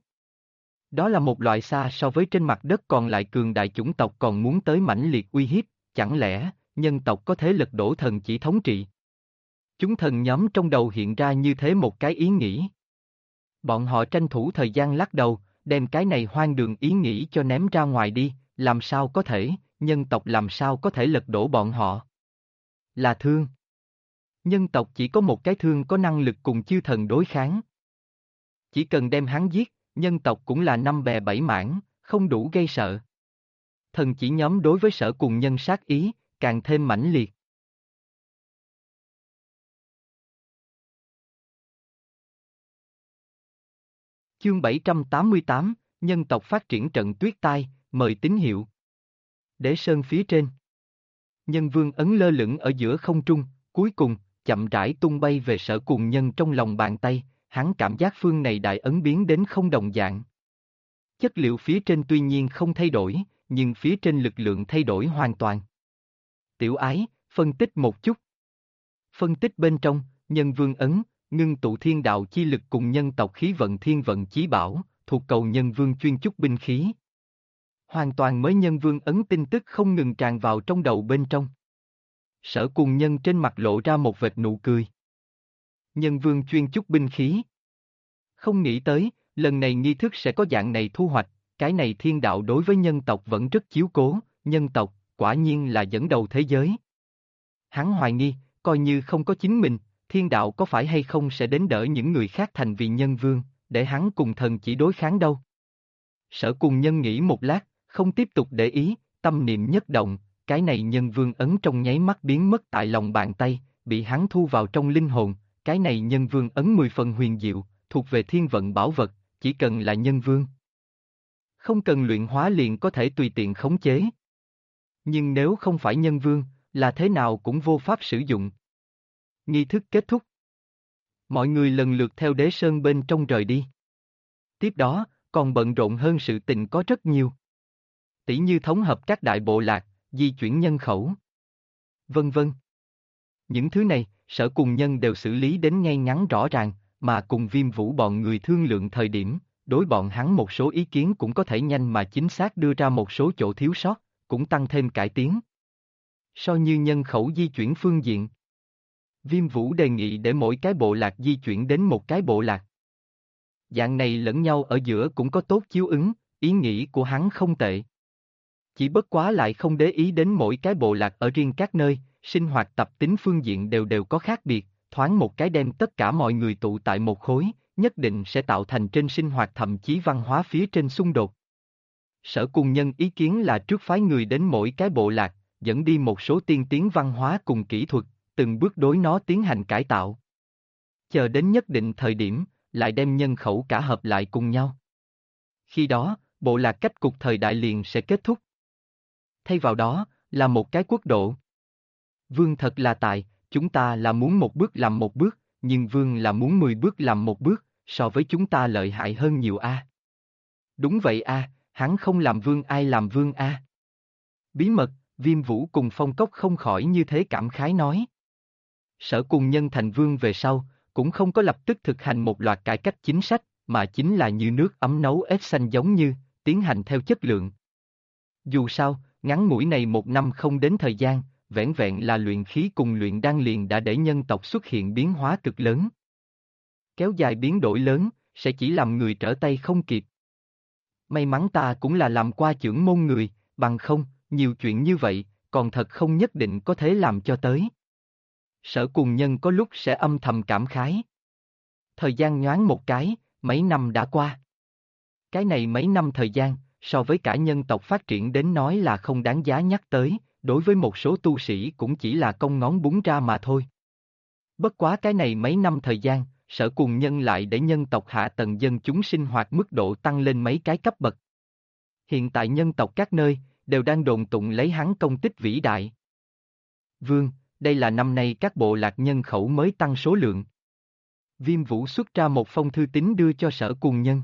Đó là một loại xa so với trên mặt đất còn lại cường đại chủng tộc còn muốn tới mãnh liệt uy hiếp, chẳng lẽ, nhân tộc có thể lật đổ thần chỉ thống trị? Chúng thần nhóm trong đầu hiện ra như thế một cái ý nghĩ. Bọn họ tranh thủ thời gian lắc đầu, đem cái này hoang đường ý nghĩ cho ném ra ngoài đi, làm sao có thể, nhân tộc làm sao có thể lật đổ bọn họ? Là thương. Nhân tộc chỉ có một cái thương có năng lực cùng chư thần đối kháng. Chỉ cần đem hắn giết, nhân tộc cũng là năm bè bảy mảng, không đủ gây sợ. Thần chỉ nhóm đối với Sở Cùng Nhân sát ý, càng thêm mãnh liệt. Chương 788, nhân tộc phát triển trận tuyết tai, mời tín hiệu. Đế sơn phía trên. Nhân Vương ấn lơ lửng ở giữa không trung, cuối cùng, chậm rãi tung bay về Sở Cùng Nhân trong lòng bàn tay, hắn cảm giác phương này đại ấn biến đến không đồng dạng. Chất liệu phía trên tuy nhiên không thay đổi, nhưng phía trên lực lượng thay đổi hoàn toàn. Tiểu ái, phân tích một chút. Phân tích bên trong, Nhân Vương ấn, ngưng tụ thiên đạo chi lực cùng nhân tộc khí vận thiên vận chí bảo, thuộc cầu Nhân Vương chuyên chúc binh khí. Hoàn toàn mới Nhân Vương ấn tin tức không ngừng tràn vào trong đầu bên trong. Sở Cùng Nhân trên mặt lộ ra một vệt nụ cười. Nhân Vương chuyên chúc binh khí. Không nghĩ tới, lần này nghi thức sẽ có dạng này thu hoạch, cái này thiên đạo đối với nhân tộc vẫn rất chiếu cố, nhân tộc, quả nhiên là dẫn đầu thế giới. Hắn hoài nghi, coi như không có chính mình, thiên đạo có phải hay không sẽ đến đỡ những người khác thành vì nhân vương, để hắn cùng thần chỉ đối kháng đâu. Sở Cùng Nhân nghĩ một lát, không tiếp tục để ý, tâm niệm nhất động, cái này nhân vương ấn trong nháy mắt biến mất tại lòng bàn tay, bị hắn thu vào trong linh hồn, cái này nhân vương ấn 10 phần huyền diệu, thuộc về thiên vận bảo vật, chỉ cần là nhân vương. Không cần luyện hóa liền có thể tùy tiện khống chế. Nhưng nếu không phải nhân vương, là thế nào cũng vô pháp sử dụng. Nghi thức kết thúc. Mọi người lần lượt theo đế sơn bên trong rời đi. Tiếp đó, còn bận rộn hơn sự tình có rất nhiều. Tỷ như thống hợp các đại bộ lạc, di chuyển nhân khẩu. Vân vân. Những thứ này, Sở Cùng Nhân đều xử lý đến ngay ngắn rõ ràng, mà cùng Viêm Vũ bọn người thương lượng thời điểm, đối bọn hắn một số ý kiến cũng có thể nhanh mà chính xác đưa ra một số chỗ thiếu sót, cũng tăng thêm cải tiến. So như nhân khẩu di chuyển phương diện, Viêm Vũ đề nghị để mỗi cái bộ lạc di chuyển đến một cái bộ lạc. Dạng này lẫn nhau ở giữa cũng có tốt chiếu ứng, ý nghĩ của hắn không tệ. Chỉ bất quá lại không để ý đến mỗi cái bộ lạc ở riêng các nơi, sinh hoạt tập tính phương diện đều đều có khác biệt, thoáng một cái đem tất cả mọi người tụ tại một khối, nhất định sẽ tạo thành trên sinh hoạt thậm chí văn hóa phía trên xung đột. Sở Cùng Nhân ý kiến là trước phái người đến mỗi cái bộ lạc, dẫn đi một số tiên tiến văn hóa cùng kỹ thuật, từng bước đối nó tiến hành cải tạo. Chờ đến nhất định thời điểm, lại đem nhân khẩu cả hợp lại cùng nhau. Khi đó, bộ lạc cách cục thời đại liền sẽ kết thúc. Thay vào đó, là một cái quốc độ. Vương thật là tài, chúng ta là muốn một bước làm một bước, nhưng Vương là muốn 10 bước làm một bước, so với chúng ta lợi hại hơn nhiều a. Đúng vậy a, hắn không làm Vương ai làm Vương a. Bí mật, Viêm Vũ cùng Phong Cốc không khỏi như thế cảm khái nói. Sở Cùng Nhân thành Vương về sau, cũng không có lập tức thực hành một loạt cải cách chính sách, mà chính là như nước ấm nấu ếch xanh giống như, tiến hành theo chất lượng. Dù sao, ngắn ngủi này một năm không đến thời gian, vẻn vẹn là luyện khí cùng luyện đan liền đã để nhân tộc xuất hiện biến hóa cực lớn. Kéo dài biến đổi lớn, sẽ chỉ làm người trở tay không kịp. May mắn ta cũng là làm qua chưởng môn người, bằng không, nhiều chuyện như vậy, còn thật không nhất định có thể làm cho tới. Sở Cùng Nhân có lúc sẽ âm thầm cảm khái. Thời gian nhoáng một cái, mấy năm đã qua. Cái này mấy năm thời gian, so với cả nhân tộc phát triển đến nói là không đáng giá nhắc tới, đối với một số tu sĩ cũng chỉ là cong ngón búng ra mà thôi. Bất quá cái này mấy năm thời gian, Sở Cùng Nhân lại để nhân tộc hạ tầng dân chúng sinh hoạt mức độ tăng lên mấy cái cấp bậc. Hiện tại nhân tộc các nơi, đều đang đồn tụng lấy hắn công tích vĩ đại. Vương, đây là năm nay các bộ lạc nhân khẩu mới tăng số lượng. Viêm Vũ xuất ra một phong thư tín đưa cho Sở Cùng Nhân.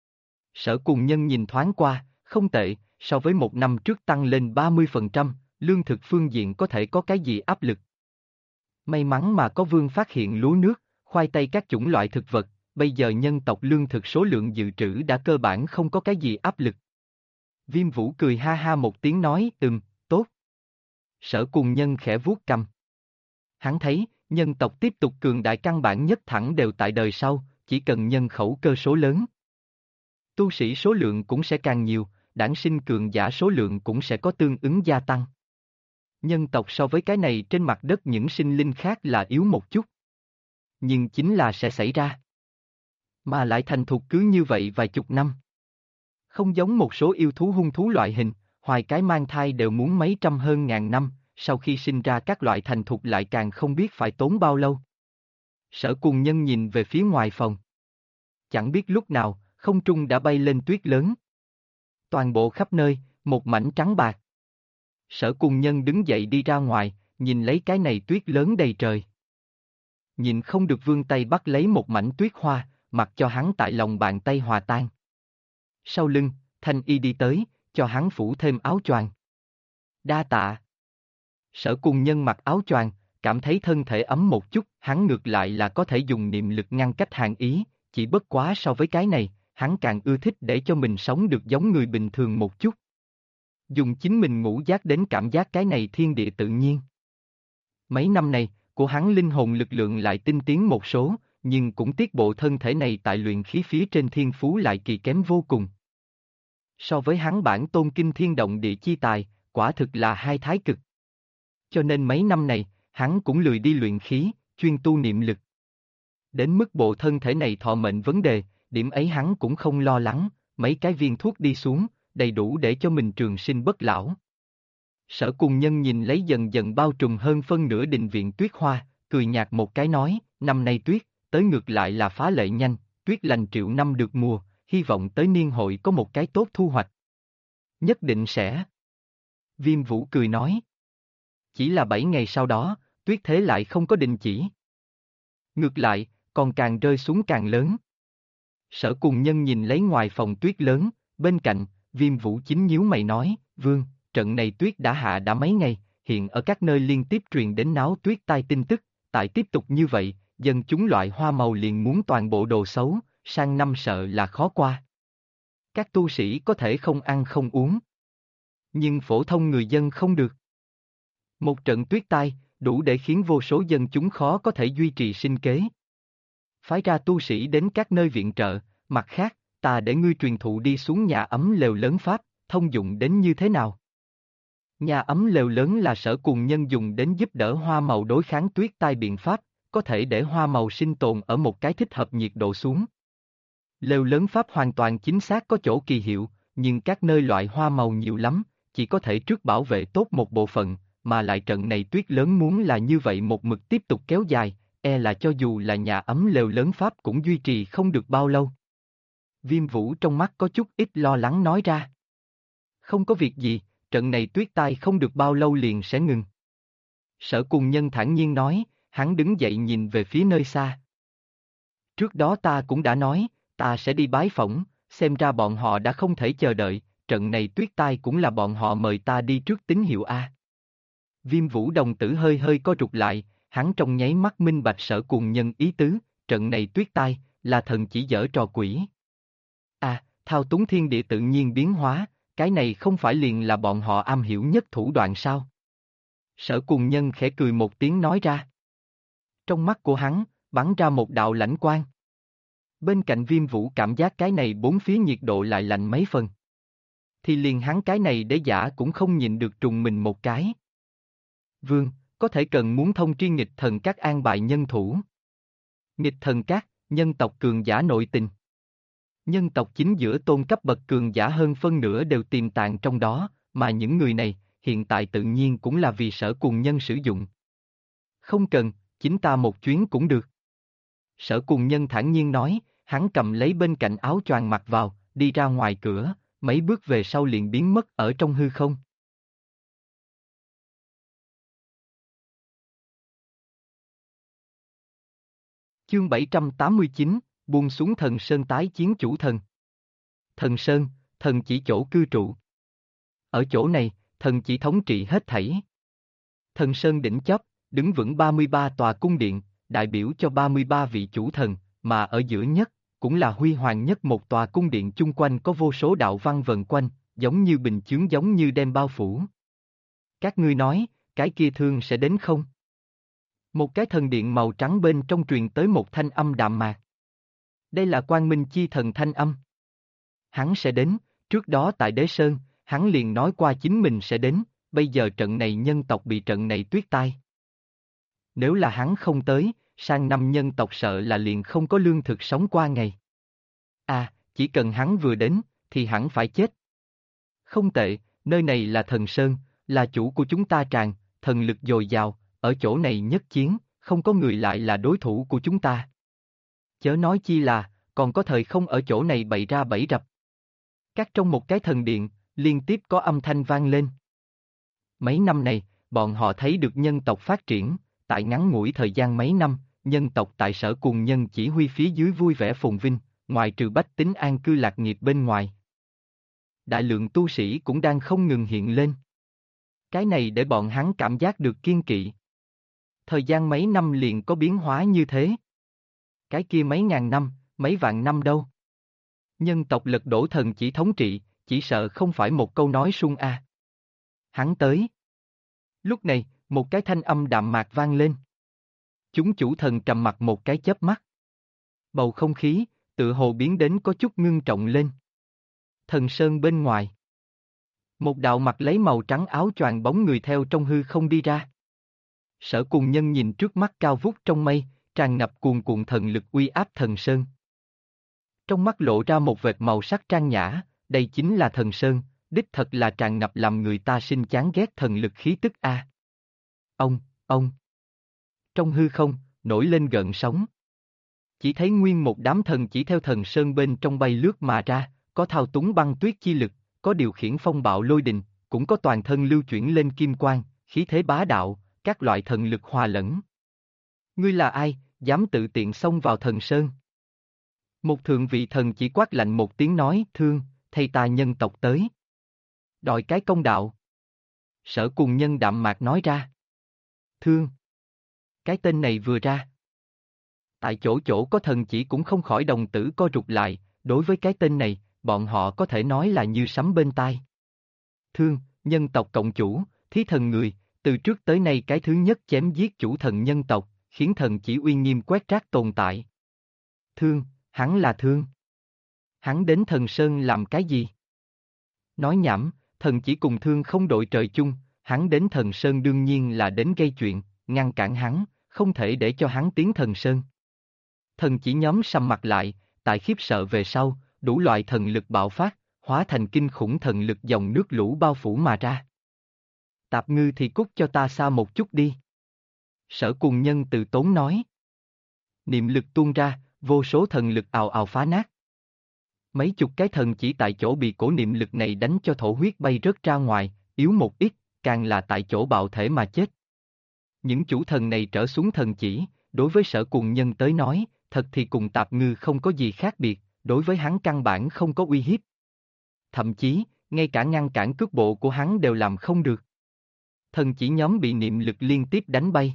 Sở Cùng Nhân nhìn thoáng qua, không tệ, so với một năm trước tăng lên 30%, lương thực phương diện có thể có cái gì áp lực. May mắn mà có Vương phát hiện lúa nước, khoai tây các chủng loại thực vật, bây giờ nhân tộc lương thực số lượng dự trữ đã cơ bản không có cái gì áp lực. Viêm Vũ cười ha ha một tiếng nói, tốt. Sở Cùng Nhân khẽ vuốt cằm. Hắn thấy, nhân tộc tiếp tục cường đại căn bản nhất thẳng đều tại đời sau, chỉ cần nhân khẩu cơ số lớn. Tu sĩ số lượng cũng sẽ càng nhiều, đản sinh cường giả số lượng cũng sẽ có tương ứng gia tăng. Nhân tộc so với cái này trên mặt đất những sinh linh khác là yếu một chút. Nhưng chính là sẽ xảy ra. Mà lại thành thục cứ như vậy vài chục năm. Không giống một số yêu thú hung thú loại hình, hoài cái mang thai đều muốn mấy trăm hơn ngàn năm, sau khi sinh ra các loại thành thục lại càng không biết phải tốn bao lâu. Sở Cùng Nhân nhìn về phía ngoài phòng. Chẳng biết lúc nào, không trung đã bay lên tuyết lớn. Toàn bộ khắp nơi, một mảnh trắng bạc. Sở Cùng Nhân đứng dậy đi ra ngoài, nhìn lấy cái này tuyết lớn đầy trời. Nhìn không được vươn tay bắt lấy một mảnh tuyết hoa, mặc cho hắn tại lòng bàn tay hòa tan. Sau lưng, Thanh Y đi tới, cho hắn phủ thêm áo choàng. Đa tạ. Sở Cùng Nhân mặc áo choàng, cảm thấy thân thể ấm một chút, hắn ngược lại là có thể dùng niệm lực ngăn cách hàn ý, chỉ bất quá so với cái này, hắn càng ưa thích để cho mình sống được giống người bình thường một chút. Dùng chính mình ngũ giác đến cảm giác cái này thiên địa tự nhiên. Mấy năm này, của hắn linh hồn lực lượng lại tinh tiến một số, nhưng cũng tiếc bộ thân thể này tại luyện khí phía trên thiên phú lại kỳ kém vô cùng. So với hắn bản tôn kinh thiên động địa chi tài, quả thực là hai thái cực. Cho nên mấy năm này, hắn cũng lười đi luyện khí, chuyên tu niệm lực. Đến mức bộ thân thể này thọ mệnh vấn đề, điểm ấy hắn cũng không lo lắng, mấy cái viên thuốc đi xuống, đầy đủ để cho mình trường sinh bất lão. Sở Cùng Nhân nhìn lấy dần dần bao trùm hơn phân nửa đình viện tuyết hoa, cười nhạt một cái nói, năm nay tuyết, tới ngược lại là phá lệ nhanh, tuyết lành triệu năm được mùa, hy vọng tới niên hội có một cái tốt thu hoạch. Nhất định sẽ. Viêm Vũ cười nói. Chỉ là 7 ngày sau đó, tuyết thế lại không có đình chỉ. Ngược lại, còn càng rơi xuống càng lớn. Sở Cùng Nhân nhìn lấy ngoài phòng tuyết lớn, bên cạnh, Viêm Vũ chính nhíu mày nói, Vương, trận này tuyết đã hạ đã mấy ngày, hiện ở các nơi liên tiếp truyền đến náo tuyết tai tin tức, tại tiếp tục như vậy, dân chúng loại hoa màu liền muốn toàn bộ đồ xấu, sang năm sợ là khó qua. Các tu sĩ có thể không ăn không uống. Nhưng phổ thông người dân không được. Một trận tuyết tai, đủ để khiến vô số dân chúng khó có thể duy trì sinh kế. Phái ra tu sĩ đến các nơi viện trợ, mặt khác, ta để ngươi truyền thụ đi xuống nhà ấm lều lớn Pháp, thông dụng đến như thế nào? Nhà ấm lều lớn là Sở Cùng Nhân dùng đến giúp đỡ hoa màu đối kháng tuyết tai biện pháp, có thể để hoa màu sinh tồn ở một cái thích hợp nhiệt độ xuống. Lều lớn Pháp hoàn toàn chính xác có chỗ kỳ hiệu, nhưng các nơi loại hoa màu nhiều lắm, chỉ có thể trước bảo vệ tốt một bộ phận, mà lại trận này tuyết lớn muốn là như vậy một mực tiếp tục kéo dài, là cho dù là nhà ấm lều lớn Pháp cũng duy trì không được bao lâu. Viêm Vũ trong mắt có chút ít lo lắng nói ra. Không có việc gì, trận này tuyết tai không được bao lâu liền sẽ ngừng. Sở Cùng Nhân thản nhiên nói, hắn đứng dậy nhìn về phía nơi xa. Trước đó ta cũng đã nói, ta sẽ đi bái phỏng, xem ra bọn họ đã không thể chờ đợi, trận này tuyết tai cũng là bọn họ mời ta đi trước tín hiệu A. Viêm Vũ đồng tử hơi hơi co rụt lại, hắn trong nháy mắt minh bạch Sở Cùng Nhân ý tứ, trận này tuyết tai, là thần chỉ giở trò quỷ. Thao túng thiên địa tự nhiên biến hóa, cái này không phải liền là bọn họ am hiểu nhất thủ đoạn sao? Sở Cùng Nhân khẽ cười một tiếng nói ra. Trong mắt của hắn, bắn ra một đạo lãnh quang. Bên cạnh Viêm Vũ cảm giác cái này bốn phía nhiệt độ lại lạnh mấy phần. Thì liền hắn cái này để giả cũng không nhìn được trùng mình một cái. Vương, có thể cần muốn thông tri nghịch thần các an bài nhân thủ. Nghịch thần các, nhân tộc cường giả nội tình. Nhân tộc chính giữa tôn cấp bậc cường giả hơn phân nửa đều tiềm tàng trong đó, mà những người này, hiện tại tự nhiên cũng là vì Sở Cùng Nhân sử dụng. Không cần, chính ta một chuyến cũng được. Sở Cùng Nhân thản nhiên nói, hắn cầm lấy bên cạnh áo choàng mặc vào, đi ra ngoài cửa, mấy bước về sau liền biến mất ở trong hư không. Chương 789, buông xuống Thần Sơn tái chiến chủ thần. Thần Sơn, thần chỉ chỗ cư trụ. Ở chỗ này, thần chỉ thống trị hết thảy. Thần Sơn đỉnh chóp, đứng vững 33 tòa cung điện, đại biểu cho 33 vị chủ thần, mà ở giữa nhất, cũng là huy hoàng nhất một tòa cung điện chung quanh có vô số đạo văn vần quanh, giống như bình chướng giống như đem bao phủ. Các ngươi nói, cái kia thương sẽ đến không? Một cái thần điện màu trắng bên trong truyền tới một thanh âm đạm mạc. Đây là Quang Minh Chi Thần thanh âm. Hắn sẽ đến, trước đó tại Đế Sơn, hắn liền nói qua chính mình sẽ đến, bây giờ trận này nhân tộc bị trận này tuyết tai. Nếu là hắn không tới, sang năm nhân tộc sợ là liền không có lương thực sống qua ngày. Chỉ cần hắn vừa đến, thì hẳn phải chết. Không tệ, nơi này là Thần Sơn, là chủ của chúng ta tràn, thần lực dồi dào, ở chỗ này nhất chiến, không có người lại là đối thủ của chúng ta. Chớ nói chi là, còn có thời không ở chỗ này bày ra bẫy rập. Các trong một cái thần điện, liên tiếp có âm thanh vang lên. Mấy năm này, bọn họ thấy được nhân tộc phát triển, tại ngắn ngủi thời gian mấy năm, nhân tộc tại Sở Cùng Nhân chỉ huy phía dưới vui vẻ phồn vinh, ngoài trừ bách tính an cư lạc nghiệp bên ngoài. Đại lượng tu sĩ cũng đang không ngừng hiện lên. Cái này để bọn hắn cảm giác được kiên kỵ. Thời gian mấy năm liền có biến hóa như thế. Cái kia mấy ngàn năm, mấy vạn năm đâu. Nhân tộc lật đổ thần chỉ thống trị, chỉ sợ không phải một câu nói suông a. Hắn tới. Lúc này, một cái thanh âm đạm mạc vang lên. Chúng chủ thần trầm mặt một cái chớp mắt. Bầu không khí, tựa hồ biến đến có chút ngưng trọng lên. Thần Sơn bên ngoài. Một đạo mặt lấy màu trắng áo choàng bóng người theo trong hư không đi ra. Sở Cùng Nhân nhìn trước mắt cao vút trong mây, tràn ngập cuồn cuộn thần lực uy áp Thần Sơn. Trong mắt lộ ra một vệt màu sắc trang nhã, đây chính là Thần Sơn, đích thật là tràn ngập làm người ta sinh chán ghét thần lực khí tức a. Ông. Trong hư không, nổi lên gợn sóng. Chỉ thấy nguyên một đám thần chỉ theo Thần Sơn bên trong bay lướt mà ra, có thao túng băng tuyết chi lực, có điều khiển phong bạo lôi đình, cũng có toàn thân lưu chuyển lên kim quang, khí thế bá đạo, các loại thần lực hòa lẫn. Ngươi là ai, dám tự tiện xông vào Thần Sơn? Một thượng vị thần chỉ quát lạnh một tiếng nói, Thương, thay ta nhân tộc tới. Đòi cái công đạo. Sở Cùng Nhân đạm mạc nói ra. Thương. Cái tên này vừa ra. Tại chỗ chỗ có thần chỉ cũng không khỏi đồng tử co rụt lại, đối với cái tên này, bọn họ có thể nói là như sấm bên tai. Thương, nhân tộc cộng chủ, thí thần người, từ trước tới nay cái thứ nhất chém giết chủ thần nhân tộc, khiến thần chỉ uy nghiêm quét rác tồn tại. Thương, hắn là Thương. Hắn đến thần Sơn làm cái gì? Nói nhảm, thần chỉ cùng Thương không đội trời chung, hắn đến thần Sơn đương nhiên là đến gây chuyện, ngăn cản hắn, không thể để cho hắn tiến thần Sơn. Thần chỉ nhóm sầm mặt lại, tại khiếp sợ về sau, đủ loại thần lực bạo phát, hóa thành kinh khủng thần lực dòng nước lũ bao phủ mà ra. Tạp ngư thì cút cho ta xa một chút đi. Sở Cùng Nhân từ tốn nói. Niệm lực tuôn ra, vô số thần lực ào ào phá nát. Mấy chục cái thần chỉ tại chỗ bị cổ niệm lực này đánh cho thổ huyết bay rớt ra ngoài, yếu một ít, càng là tại chỗ bạo thể mà chết. Những chủ thần này trở xuống thần chỉ, đối với Sở Cùng Nhân tới nói, thật thì cùng Tạp Ngư không có gì khác biệt, đối với hắn căn bản không có uy hiếp. Thậm chí, ngay cả ngăn cản cước bộ của hắn đều làm không được. Thần chỉ nhóm bị niệm lực liên tiếp đánh bay.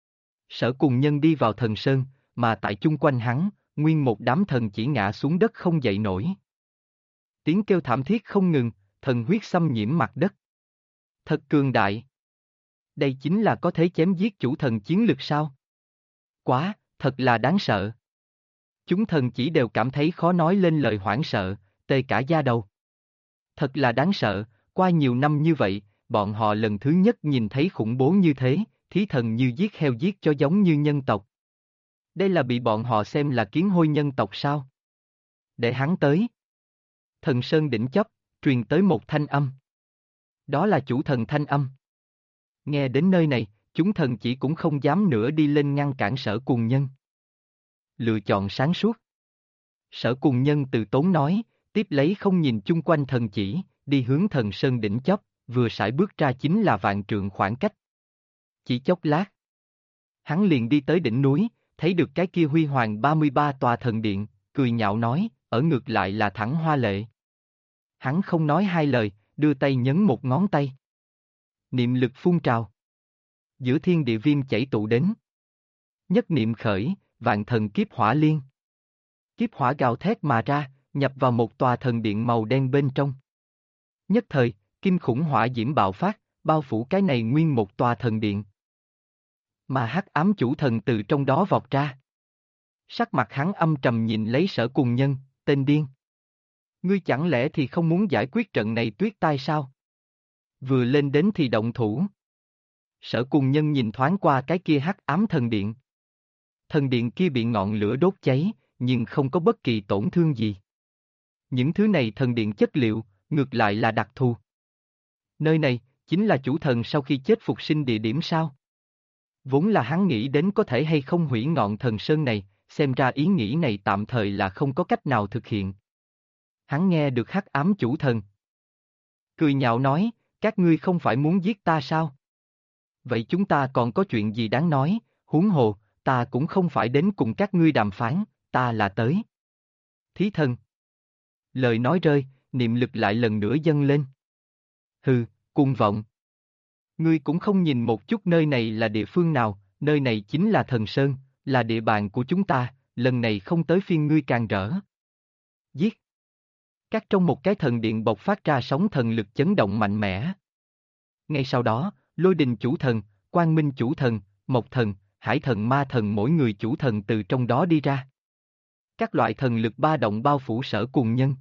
Sở Cùng Nhân đi vào thần sơn, mà tại chung quanh hắn, nguyên một đám thần chỉ ngã xuống đất không dậy nổi. Tiếng kêu thảm thiết không ngừng, thần huyết xâm nhiễm mặt đất. Thật cường đại. Đây chính là có thể chém giết chủ thần chiến lực sao? Quá, thật là đáng sợ. Chúng thần chỉ đều cảm thấy khó nói lên lời hoảng sợ, tê cả da đầu. Thật là đáng sợ, qua nhiều năm như vậy, bọn họ lần thứ nhất nhìn thấy khủng bố như thế, thí thần như giết heo giết chó giống như nhân tộc. Đây là bị bọn họ xem là kiến hôi nhân tộc sao? Để hắn tới. Thần Sơn đỉnh chóp, truyền tới một thanh âm. Đó là chủ thần thanh âm. Nghe đến nơi này, chúng thần chỉ cũng không dám nữa đi lên ngăn cản Sở Cùng Nhân. Lựa chọn sáng suốt. Sở Cùng Nhân từ tốn nói, tiếp lấy không nhìn chung quanh thần chỉ, đi hướng thần Sơn đỉnh chóp, vừa sải bước ra chính là vạn trượng khoảng cách. Chỉ chốc lát. Hắn liền đi tới đỉnh núi, thấy được cái kia huy hoàng 33 tòa thần điện, cười nhạo nói, ở ngược lại là thẳng hoa lệ. Hắn không nói hai lời, đưa tay nhấn một ngón tay. Niệm lực phun trào. Giữa thiên địa viêm chảy tụ đến. Nhất niệm khởi, vạn thần kiếp hỏa liên. Kiếp hỏa gào thét mà ra, nhập vào một tòa thần điện màu đen bên trong. Nhất thời, kinh khủng hỏa diễm bạo phát, bao phủ cái này nguyên một tòa thần điện. Mà hắc ám chủ thần từ trong đó vọt ra. Sắc mặt hắn âm trầm nhìn lấy Sở Cùng Nhân, tên điên. Ngươi chẳng lẽ thì không muốn giải quyết trận này tuyết tai sao? Vừa lên đến thì động thủ. Sở Cùng Nhân nhìn thoáng qua cái kia hắc ám thần điện. Thần điện kia bị ngọn lửa đốt cháy, nhưng không có bất kỳ tổn thương gì. Những thứ này thần điện chất liệu, ngược lại là đặc thù. Nơi này, chính là chủ thần sau khi chết phục sinh địa điểm sao? Vốn là hắn nghĩ đến có thể hay không hủy ngọn thần sơn này, xem ra ý nghĩ này tạm thời là không có cách nào thực hiện. Hắn nghe được hắc ám chủ thần. Cười nhạo nói, các ngươi không phải muốn giết ta sao? Vậy chúng ta còn có chuyện gì đáng nói, huống hồ, ta cũng không phải đến cùng các ngươi đàm phán, ta là tới. Thí thần. Lời nói rơi, niệm lực lại lần nữa dâng lên. Hừ, cuồng vọng. Ngươi cũng không nhìn một chút nơi này là địa phương nào, nơi này chính là thần sơn, là địa bàn của chúng ta, lần này không tới phiên ngươi càng rỡ. Giết. Các trong một cái thần điện bộc phát ra sóng thần lực chấn động mạnh mẽ. Ngay sau đó, Lôi Đình chủ thần, Quang Minh chủ thần, Mộc thần, Hải thần ma thần mỗi người chủ thần từ trong đó đi ra. Các loại thần lực ba động bao phủ Sở Cùng Nhân.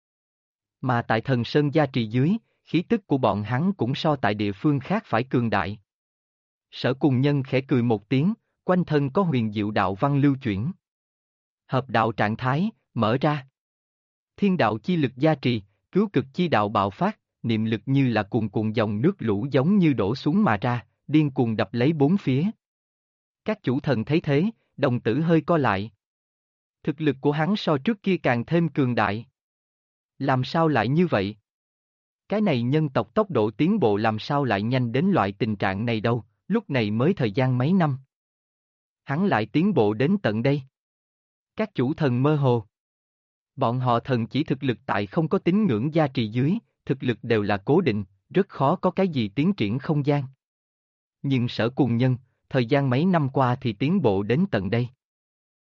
Mà tại thần sơn gia trì dưới, khí tức của bọn hắn cũng so tại địa phương khác phải cường đại. Sở Cùng Nhân khẽ cười một tiếng, quanh thân có huyền diệu đạo văn lưu chuyển. Hợp đạo trạng thái, mở ra. Thiên đạo chi lực gia trì, cứu cực chi đạo bạo phát, niệm lực như là cuồn cuộn dòng nước lũ giống như đổ xuống mà ra, điên cuồng đập lấy bốn phía. Các chủ thần thấy thế, đồng tử hơi co lại. Thực lực của hắn so trước kia càng thêm cường đại. Làm sao lại như vậy? Cái này nhân tộc tốc độ tiến bộ làm sao lại nhanh đến loại tình trạng này đâu, lúc này mới thời gian mấy năm. Hắn lại tiến bộ đến tận đây. Các chủ thần mơ hồ. Bọn họ thần chỉ thực lực tại không có tín ngưỡng gia trì dưới, thực lực đều là cố định, rất khó có cái gì tiến triển không gian. Nhưng Sở Cùng Nhân, thời gian mấy năm qua thì tiến bộ đến tận đây.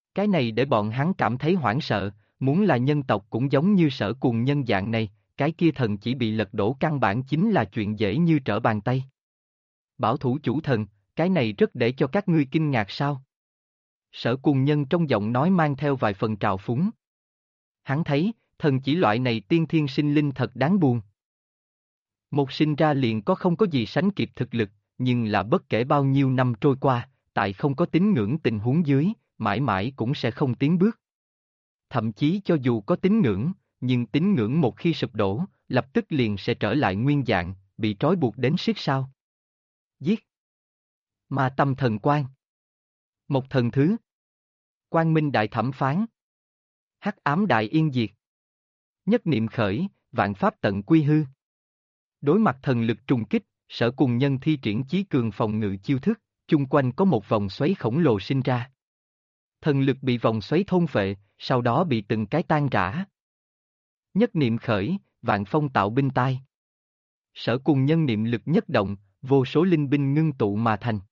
Cái này để bọn hắn cảm thấy hoảng sợ, muốn là nhân tộc cũng giống như Sở Cùng Nhân dạng này, cái kia thần chỉ bị lật đổ căn bản chính là chuyện dễ như trở bàn tay. Bảo thủ chủ thần, cái này rất để cho các ngươi kinh ngạc sao? Sở Cùng Nhân trong giọng nói mang theo vài phần trào phúng. Hắn thấy, thần chỉ loại này tiên thiên sinh linh thật đáng buồn. Một sinh ra liền có không có gì sánh kịp thực lực, nhưng là bất kể bao nhiêu năm trôi qua, tại không có tín ngưỡng tình huống dưới, mãi mãi cũng sẽ không tiến bước. Thậm chí cho dù có tín ngưỡng, nhưng tín ngưỡng một khi sụp đổ, lập tức liền sẽ trở lại nguyên dạng, bị trói buộc đến siết sao. Giết. Ma tâm thần quan. Một thần thứ. Quang minh đại thẩm phán. Hắc ám đại yên diệt. Nhất niệm khởi, vạn pháp tận quy hư. Đối mặt thần lực trùng kích, Sở Cùng Nhân thi triển chí cường phòng ngự chiêu thức, chung quanh có một vòng xoáy khổng lồ sinh ra. Thần lực bị vòng xoáy thôn phệ, sau đó bị từng cái tan rã. Nhất niệm khởi, vạn phong tạo binh tai. Sở Cùng Nhân niệm lực nhất động, vô số linh binh ngưng tụ mà thành.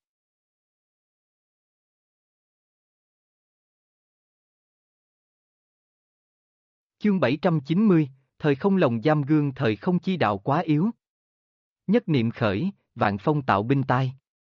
Chương 790, thời không lồng giam gương thời không chi đạo quá yếu. Nhất niệm khởi, vạn phong tạo binh tai.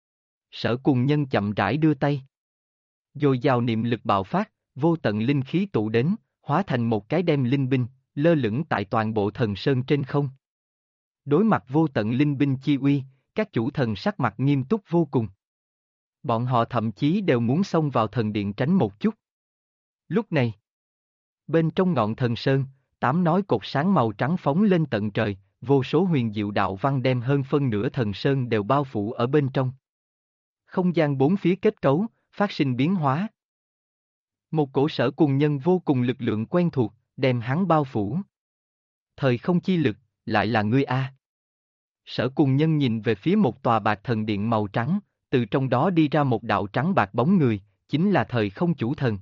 Sở Cùng Nhân chậm rãi đưa tay. Dồi dào niệm lực bạo phát, vô tận linh khí tụ đến, hóa thành một cái đem linh binh, lơ lửng tại toàn bộ thần sơn trên không. Đối mặt vô tận linh binh chi uy, các chủ thần sắc mặt nghiêm túc vô cùng. Bọn họ thậm chí đều muốn xông vào thần điện tránh một chút. Lúc này, bên trong ngọn thần sơn, 8 nói cột sáng màu trắng phóng lên tận trời, vô số huyền diệu đạo văn đem hơn phân nửa thần sơn đều bao phủ ở bên trong. Không gian bốn phía kết cấu, phát sinh biến hóa. Một cổ Sở Cùng Nhân vô cùng lực lượng quen thuộc, đem hắn bao phủ. Thời không chi lực, lại là ngươi a. Sở Cùng Nhân nhìn về phía một tòa bạc thần điện màu trắng, từ trong đó đi ra một đạo trắng bạc bóng người, chính là thời không chủ thần.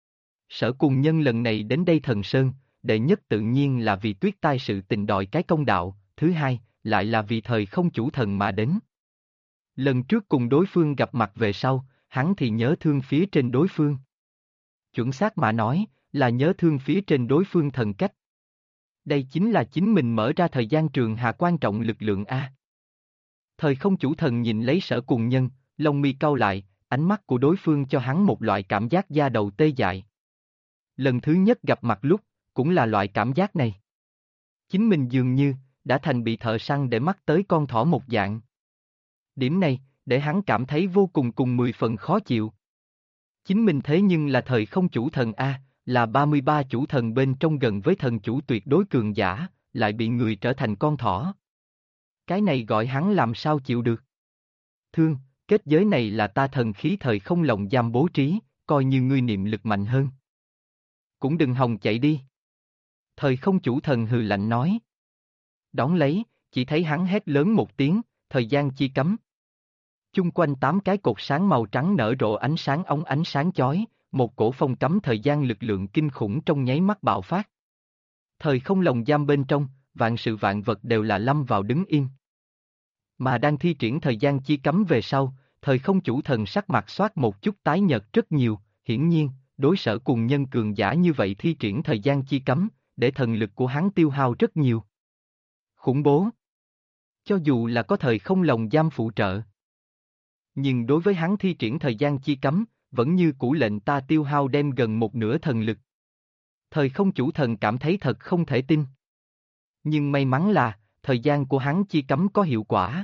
Sở Cùng Nhân lần này đến đây thần sơn, đệ nhất tự nhiên là vì Tuyết Tai sự tình đòi cái công đạo, thứ hai, lại là vì thời không chủ thần mà đến. Lần trước cùng đối phương gặp mặt về sau, hắn thì nhớ thương phía trên đối phương. Chuẩn xác mà nói, là nhớ thương phía trên đối phương thần cách. Đây chính là chính mình mở ra thời gian trường hà quan trọng lực lượng A. Thời không chủ thần nhìn lấy Sở Cùng Nhân, lông mi cau lại, ánh mắt của đối phương cho hắn một loại cảm giác da đầu tê dại. Lần thứ nhất gặp mặt lúc, cũng là loại cảm giác này. Chính mình dường như, đã thành bị thợ săn để mắt tới con thỏ một dạng. Điểm này, để hắn cảm thấy vô cùng cùng 10 phần khó chịu. Chính mình thế nhưng là thời không chủ thần A, là 33 chủ thần bên trong gần với thần chủ tuyệt đối cường giả, lại bị người trở thành con thỏ. Cái này gọi hắn làm sao chịu được. Thương, kết giới này là ta thần khí thời không lồng giam bố trí, coi như ngươi niệm lực mạnh hơn. Cũng đừng hòng chạy đi. Thời không chủ thần hừ lạnh nói. Đón lấy, chỉ thấy hắn hét lớn một tiếng, thời gian chi cấm. Chung quanh 8 cái cột sáng màu trắng nở rộ ánh sáng óng ánh sáng chói, một cổ phong cấm thời gian lực lượng kinh khủng trong nháy mắt bạo phát. Thời không lồng giam bên trong, vạn sự vạn vật đều là lâm vào đứng im. Mà đang thi triển thời gian chi cấm về sau, thời không chủ thần sắc mặt xoát một chút tái nhợt rất nhiều, hiển nhiên, đối Sở Cùng Nhân cường giả như vậy thi triển thời gian chi cấm, để thần lực của hắn tiêu hao rất nhiều. Khủng bố. Cho dù là có thời không lồng giam phụ trợ. Nhưng đối với hắn thi triển thời gian chi cấm, vẫn như cũ lệnh ta tiêu hao đem gần một nửa thần lực. Thời không chủ thần cảm thấy thật không thể tin. Nhưng may mắn là, thời gian của hắn chi cấm có hiệu quả.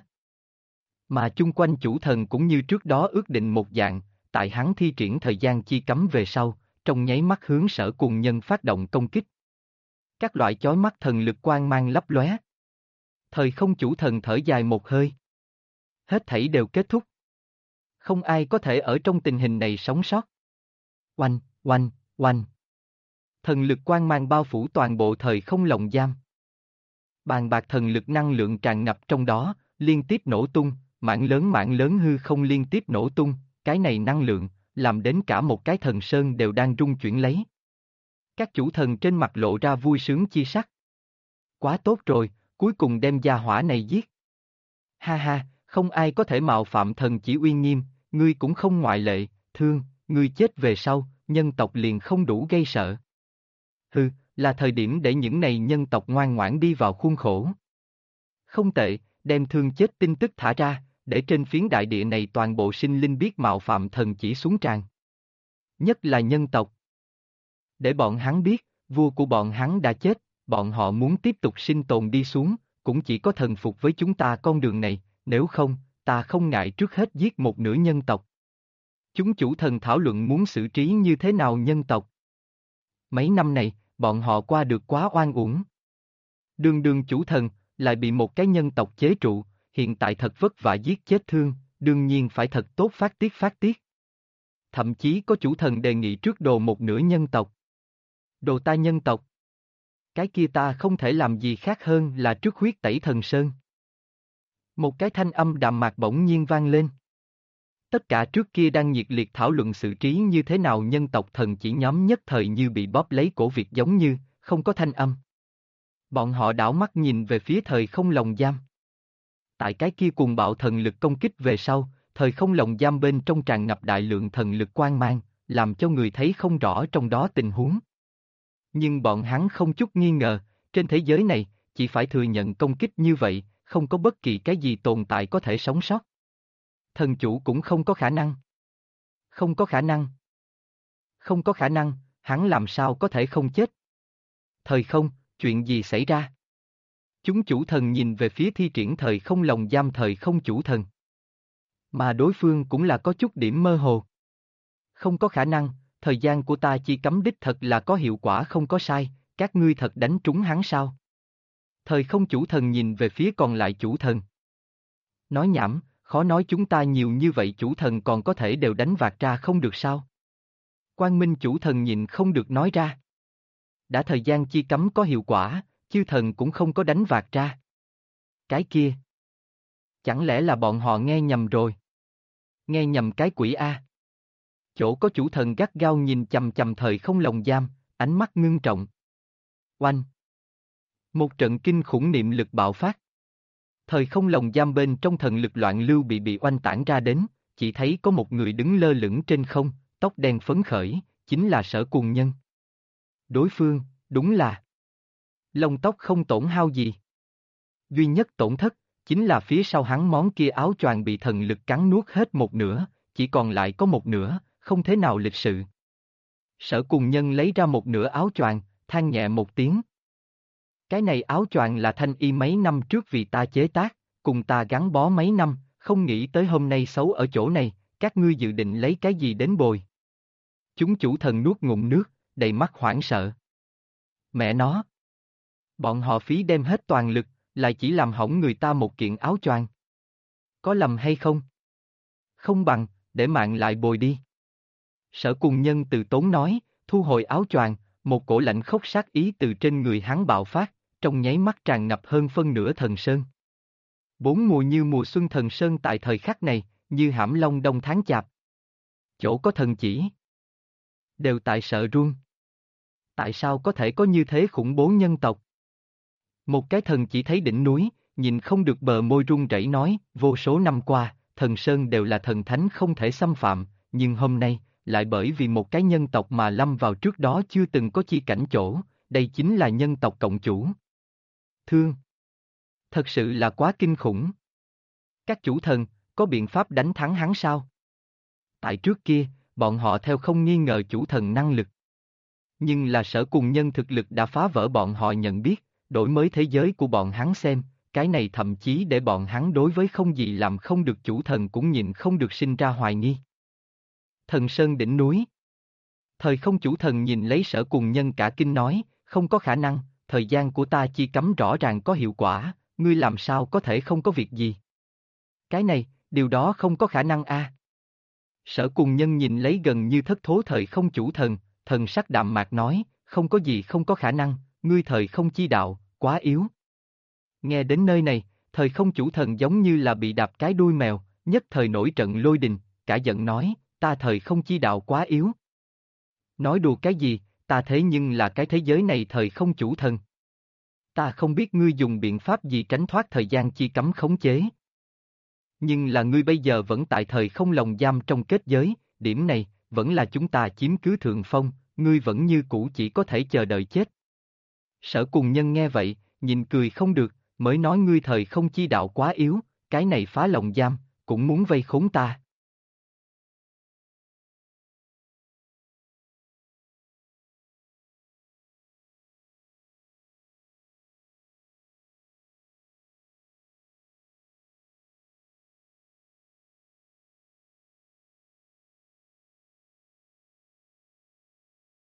Mà chung quanh chủ thần cũng như trước đó ước định một dạng, tại hắn thi triển thời gian chi cấm về sau, trong nháy mắt hướng Sở Cùng Nhân phát động công kích. Các loại chói mắt thần lực quang mang lấp lóe. Thời không chủ thần thở dài một hơi. Hết thảy đều kết thúc. Không ai có thể ở trong tình hình này sống sót. Oanh, oanh, oanh. Thần lực quang mang bao phủ toàn bộ thời không lồng giam. Bàn bạc thần lực năng lượng tràn ngập trong đó, liên tiếp nổ tung, mảng lớn hư không liên tiếp nổ tung, cái này năng lượng, làm đến cả một cái thần sơn đều đang rung chuyển lấy. Các chủ thần trên mặt lộ ra vui sướng chi sắc. Quá tốt rồi, cuối cùng đem gia hỏa này giết. Ha ha, không ai có thể mạo phạm thần chỉ uy nghiêm, ngươi cũng không ngoại lệ, Thương, ngươi chết về sau, nhân tộc liền không đủ gây sợ. Hừ, là thời điểm để những này nhân tộc ngoan ngoãn đi vào khuôn khổ. Không tệ, đem thương chết tin tức thả ra, để trên phiến đại địa này toàn bộ sinh linh biết mạo phạm thần chỉ xuống tràn. Nhất là nhân tộc. Để bọn hắn biết, vua của bọn hắn đã chết, bọn họ muốn tiếp tục sinh tồn đi xuống, cũng chỉ có thần phục với chúng ta con đường này, nếu không, ta không ngại trước hết giết một nửa nhân tộc. Chúng chủ thần thảo luận muốn xử trí như thế nào nhân tộc. Mấy năm này, bọn họ qua được quá oan uổng. Đường đường chủ thần, lại bị một cái nhân tộc chế trụ, hiện tại thật vất vả giết chết thương, đương nhiên phải thật tốt phát tiết. Thậm chí có chủ thần đề nghị trước đồ một nửa nhân tộc. Đồ ta nhân tộc. Cái kia ta không thể làm gì khác hơn là trước huyết tẩy thần sơn. Một cái thanh âm đạm mạc bỗng nhiên vang lên. Tất cả trước kia đang nhiệt liệt thảo luận xử trí như thế nào nhân tộc thần chỉ nhóm nhất thời như bị bóp lấy cổ Việt giống như, không có thanh âm. Bọn họ đảo mắt nhìn về phía thời không lồng giam. Tại cái kia cuồng bạo thần lực công kích về sau, thời không lồng giam bên trong tràn ngập đại lượng thần lực quang mang, làm cho người thấy không rõ trong đó tình huống. Nhưng bọn hắn không chút nghi ngờ, trên thế giới này, chỉ phải thừa nhận công kích như vậy, không có bất kỳ cái gì tồn tại có thể sống sót. Thần chủ cũng không có khả năng. Không có khả năng. Không có khả năng, hắn làm sao có thể không chết. Thời không, chuyện gì xảy ra? Chúng chủ thần nhìn về phía thi triển thời không lồng giam thời không chủ thần. Mà đối phương cũng là có chút điểm mơ hồ. Không có khả năng, thời gian của ta chi cấm đích thật là có hiệu quả không có sai, các ngươi thật đánh trúng hắn sao? Thời không chủ thần nhìn về phía còn lại chủ thần. Nói nhảm, khó nói chúng ta nhiều như vậy chủ thần còn có thể đều đánh vạt ra không được sao? Quang Minh chủ thần nhìn không được nói ra. Đã thời gian chi cấm có hiệu quả, chư thần cũng không có đánh vạt ra. Cái kia. Chẳng lẽ là bọn họ nghe nhầm rồi? Nghe nhầm cái quỷ A. Chỗ có chủ thần gắt gao nhìn chằm chằm thời không lồng giam, ánh mắt ngưng trọng. Oanh. Một trận kinh khủng niệm lực bạo phát. Thời không lồng giam bên trong thần lực loạn lưu bị oanh tản ra đến, chỉ thấy có một người đứng lơ lửng trên không, tóc đen phấn khởi, chính là Sở Cùng Nhân. Đối phương, đúng là lông tóc không tổn hao gì. Duy nhất tổn thất, chính là phía sau hắn món kia áo choàng bị thần lực cắn nuốt hết một nửa, chỉ còn lại có một nửa, không thế nào lịch sự. Sở Cùng Nhân lấy ra một nửa áo choàng, than nhẹ một tiếng. Cái này áo choàng là thanh y mấy năm trước vì ta chế tác, cùng ta gắn bó mấy năm, không nghĩ tới hôm nay xấu ở chỗ này, các ngươi dự định lấy cái gì đến bồi. Chúng chủ thần nuốt ngụm nước, đầy mắt hoảng sợ. Mẹ nó! Bọn họ phí đem hết toàn lực, lại chỉ làm hỏng người ta một kiện áo choàng. Có lầm hay không? Không bằng, để mạng lại bồi đi. Sở Cùng Nhân từ tốn nói, thu hồi áo choàng, một cổ lạnh khốc sát ý từ trên người hắn bạo phát, trong nháy mắt tràn ngập hơn phân nửa thần sơn. Bốn mùa như mùa xuân thần sơn tại thời khắc này, như hãm long đông tháng chạp. Chỗ có thần chỉ. Đều tại sợ run. Tại sao có thể có như thế khủng bố nhân tộc? Một cái thần chỉ thấy đỉnh núi, nhìn không được bờ môi run rẩy nói, vô số năm qua, thần sơn đều là thần thánh không thể xâm phạm, nhưng hôm nay, lại bởi vì một cái nhân tộc mà lâm vào trước đó chưa từng có chi cảnh chỗ, đây chính là nhân tộc cộng chủ. Thương. Thật sự là quá kinh khủng. Các chủ thần, có biện pháp đánh thắng hắn sao? Tại trước kia, bọn họ theo không nghi ngờ chủ thần năng lực. Nhưng là Sở Cùng Nhân thực lực đã phá vỡ bọn họ nhận biết, đổi mới thế giới của bọn hắn xem, cái này thậm chí để bọn hắn đối với không gì làm không được chủ thần cũng nhìn không được sinh ra hoài nghi. Thần Sơn đỉnh núi. Thời không chủ thần nhìn lấy Sở Cùng Nhân cả kinh nói, không có khả năng, thời gian của ta chi cấm rõ ràng có hiệu quả, ngươi làm sao có thể không có việc gì. Cái này, điều đó không có khả năng a. Sở Cùng Nhân nhìn lấy gần như thất thố thời không chủ thần, thần sắc đạm mạc nói, không có gì không có khả năng, ngươi thời không chi đạo, quá yếu. Nghe đến nơi này, thời không chủ thần giống như là bị đạp cái đuôi mèo, nhất thời nổi trận lôi đình, cả giận nói, ta thời không chi đạo quá yếu. Nói đùa cái gì, ta thế nhưng là cái thế giới này thời không chủ thần. Ta không biết ngươi dùng biện pháp gì tránh thoát thời gian chi cấm khống chế. Nhưng là ngươi bây giờ vẫn tại thời không lồng giam trong kết giới, điểm này, vẫn là chúng ta chiếm cứ thượng phong, ngươi vẫn như cũ chỉ có thể chờ đợi chết. Sở Cùng Nhân nghe vậy, nhìn cười không được, mới nói ngươi thời không chi đạo quá yếu, cái này phá lồng giam, cũng muốn vây khốn ta.